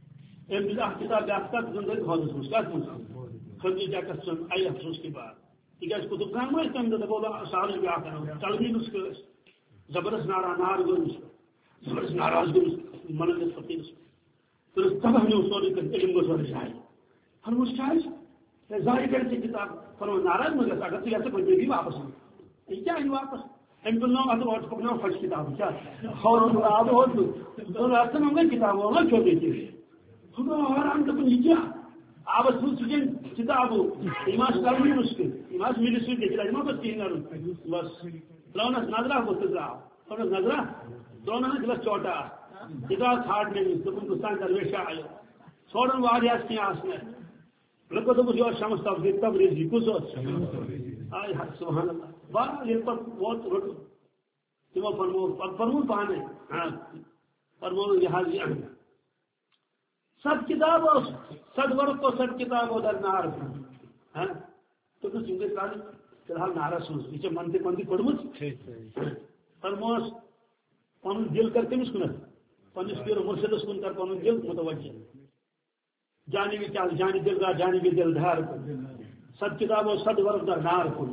ایک کتاب یافتہ زندگی حوض کیا خرچی کیا کسن آئی افسوس کی بات تک قطب خان ما تم دپو سہل بیاا چلوی نسخہ زبردست نارا نار گو نسخہ زبردست ناراض گو منس فقیرس تو تباہ نیو سورے علم گو سورے ضائع فرموس کیا ضائع کر سے کتاب فرمو ناراض مگر اگر تو ایسے کوئی بھی واپس یہ کیا ہے واپس ام تو نو اتو اور پکنا فرش کتاب کیا اور اب اور تو راستہ میں کتاب وہ چھوڑ دی خدا اور ہم تو یہ کیا آپ سوچیں کتاب ایماس کارمی نسخہ ایماس میری سوچ کے کتاب بس تین بس لونس نظرہ کو تجرا لونس نظرہ دونوں نے گلاس چوٹا کتاب تھارڈ میں تو ہندوستان کا ریشا آیا چھوڑن واریاس کی آس میں لگو تو مجھے اور شمس تفریح تبریز جی کچھ آئے سبحان اللہ بار یہ پر بہت رکو تمہیں فرمو فرمو پانے ہاں فرمو لحاظی اہم سب کتاب ہو سد ورق کو سب کتاب ہو در نار ہاں تو کچھ انگلیس کاری فی الحال نارا سوز پیچھے منتے منتی پڑھمت فرموس پن دل کر کمس کنت پنس پیر مرشدس کن کر پن دل متوجہ جانبی کیا جانی دل دار جانبی دل دھار سب کتاب ہو سد ورق در نار کن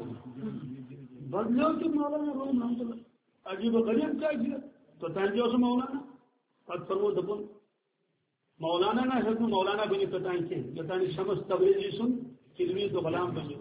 بدلو کہ مولانا روم رحمت اللہ عجیب و غریب کیا کیا تو تنجو سے مولانا پت فرمو دپن مولانا نہ ہے مولانا بنی پتائیں کے بتانی شمس تبریزی سن کلمی تو غلام بنو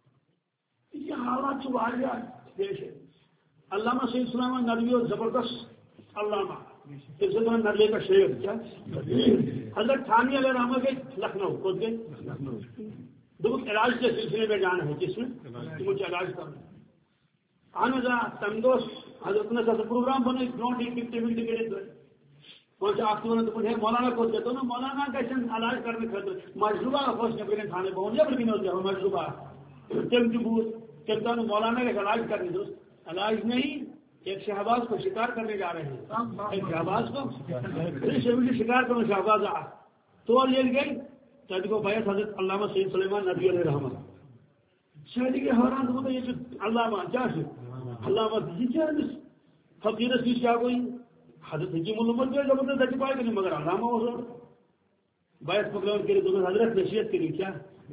یہ حالات سے واریہ پیش ہے علامہ سید سلیمان ندوی اور زبردست علامہ پھر سے تو ندوی کا شعر کیا حضرت تھانی علیہ رحمہ کے لکھنؤ خود گئے دبک علاج کے سلسلے میں جانا ہے جس میں مجھے علاج کرنا آنے جا تندوس حضرت نے کہا پروگرام بنے نوٹ ففٹی ملٹی کے لیے پہنچا آپ تو ہے مولانا کو دیتا ہوں مولانا کا علاج کرنے خاطر مجروبہ خوش نبی تھانے پہنچ جائے لیکن ہوتا ہے مجروبہ تم کی بوت کہتا ہوں مولانا کا علاج کرنے دوست علاج نہیں ایک شہباز کو شکار کرنے جا رہے ہیں ایک شہباز کو شکار کرنے شہباز آ تو لے گئی شادی کو بیعت حضرت علامہ سید سلیمان ندوی علیہ رحمہ شادی کے حیران ہوتا یہ علامہ کیا ہے علامہ یہ کیا ہے فقیر سی کیا کوئی حضرت حکیم الامت جو زبردست دچ پائے کہ مگر علامہ ہو رہا بیعت پکڑ کے لیے حضرت نصیحت کے لیے کیا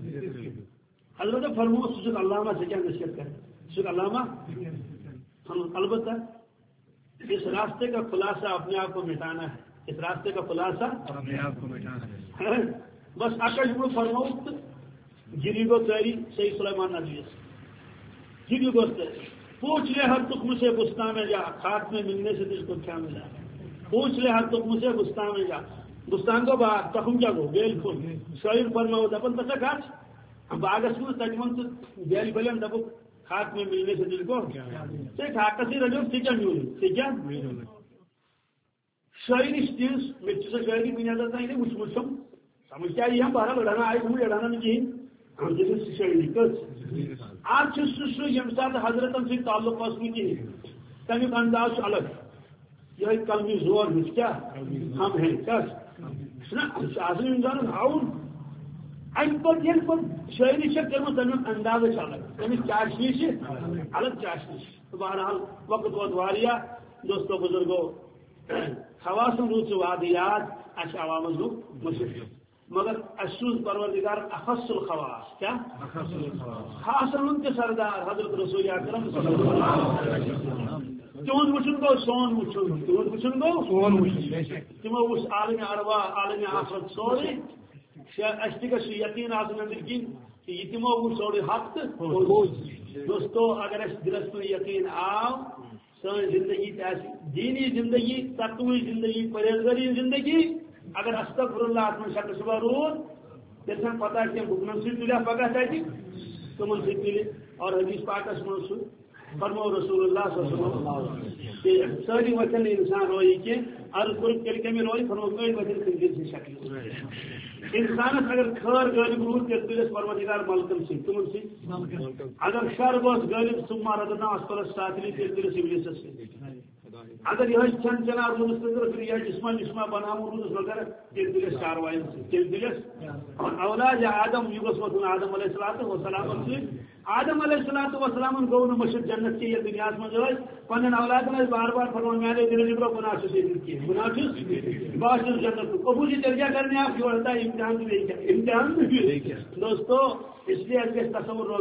حضرت فرمو سجد علامہ سے کیا نصیحت کرے سجد علامہ ہم البتہ اس راستے کا خلاصہ اپنے آپ کو مٹانا ہے اس راستے کا خلاصہ اپنے آپ کو مٹانا ہے بس آکش کو فرموت گری گو تیری صحیح سلیمان ندوی گری گو تیری پوچھ لے ہر تخم سے بستان میں جا خاک میں ملنے سے تجھ کو کیا ملا پوچھ لے ہر تخم سے بستان میں جا بستان کو باغ تخم کیا گو بیل پھول شعر پر میں دپن تسا کھاچ باغس میں تجمن تو بیل بلن دپو خاک میں ملنے سے تجھ کو سے خاک سے رجو سے کیا میول سے کیا شعری چیز مجھ سے شعری بنا دیتا ہے مجھ مجھم سمجھ کیا یہ ہم بارہ لڑانا آئے ہوں لڑانا نہیں ہم جیسے شعری کس آج سہ یم سات حضرتن سی تعلق اس کہین تمیک انداز الگ یہ کلمی زور مجھ کیا ہم ہیں کس آسم انسان ہاؤن ام پہ یل پہ شعری سے کرم تمیک انداز الگ تمیک چاشنی سے الگ چاشنی تو بہرحال وقت وقت واریہ دوستو بزرگو خواصن روز وادیات اچھ عوام رو مشرق مگر اشوز پروردگار اخص الخواص کیا خاص ان کے سردار حضرت رسول اکرم صلی اللہ علیہ وسلم تون وچن گو سون وچن تون وچن گو سون وچن تمو اس عالم اروا عالم آخرت سوری اشتک یقین آسن اندر کی کہ یہ تمو وہ سوری حق دوستو اگر اس دلس میں یقین آو سن زندگی دینی زندگی تقوی زندگی پرہیزگاری زندگی اگر استغفر اللہ اتمن شک صبح رود تیل پتہ کہ حکمن سی تلیا پگہ تھی تمن سی تلے اور حدیث پاکس من فرمو رسول اللہ صلی اللہ علیہ وسلم ساری وطن انسان روئی کہ عرض کرت کل کمی روئی فرمو کوئی وطن خنزیر سے شکل انسانس اگر خیر غالب رود تیل تلس پروردگار ملکم سی تمن سی اگر شر گوس غالب ثم ردنا اسفل السافلین تیل تلس ابلیس سے اگر یہ چند چنا روز پھر یہ جسمہ جسمہ بنا روز وغیرہ تیل دلس کاروائی سے تیل دلس اور اولاد آدم یوگس وطن آدم علیہ السلام وسلام سے آدم علیہ السلام وسلام گو مشرق جنت کی یہ دنیا میں پن اولاد نے بار بار فرمان میرے دل نبرو گناہ سے کی گناہ باش جنت قبول درجہ کرنے آپ جو ہوتا ہے امتحان بھی امتحان بھی دوستو اس لیے تصور روز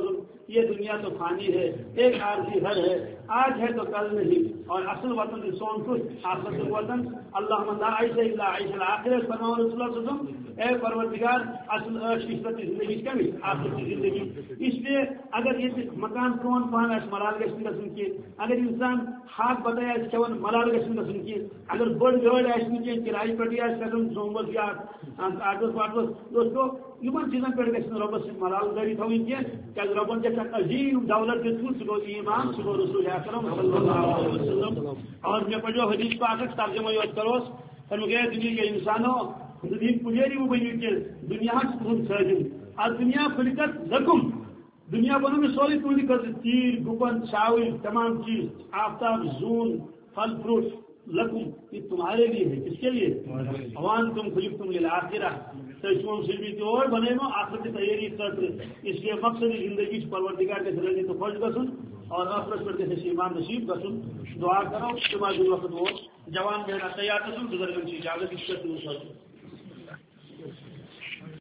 یہ دنیا تو فانی ہے، ایک عارضی گھر ہے، آج ہے تو کل نہیں، اور اصل وطن سون کچھ آخرت وطن اللہ لا عیش الا عیش الآخرت فرماؤ رسول اللہ صلی اللہ علیہ وسلم، اے پروردگار اصل عشرت زندگی کمی آخرت کی زندگی. اس لیے اگر یہ مکان کون پہن اس ملال گھن گھن کی، اگر انسان ہاتھ بتایا کھان ملال گھن گھن کی، اگر بڑ گاڑی آن کرایہ پہ کھسن سوموس یا آٹوس واٹوس دوستو ان چیزن پہ گھن ربس ملال داری تھوین کی ربن گھس عظیم دولت دتمت سہ گو ایمان سہ گو رسول اکرم صلی اللہ علیہ وسلم. اور مے پڑھو حدیث پاک ترجمہ یوت کروس فرمو گیا دنیا کے انسانوں دین پجیری وہ بنی کہ دنیا تہد ساجم آج دنیا خلقت لکم، دنیا بنو میں سوری تہندی خاطر تیر گپن چھاول تمام چیز آفتاب زون پھل فروٹ لکم، یہ تمہارے لیے ہے. کس کے لیے؟ اوان تم خلق تم للآخرہ تم سلوی کی اور بنے نو آخرت کی تیاری کرتے. اس لیے مقصد زندگی پروردگار کے ذریعے تو خوش گسن اور آخرت پر کیسے ایمان نصیب گسن. دعا کرو جمعہ دن وقت وہ جوان بہنا تیار گسن بزرگن کی اجازت اس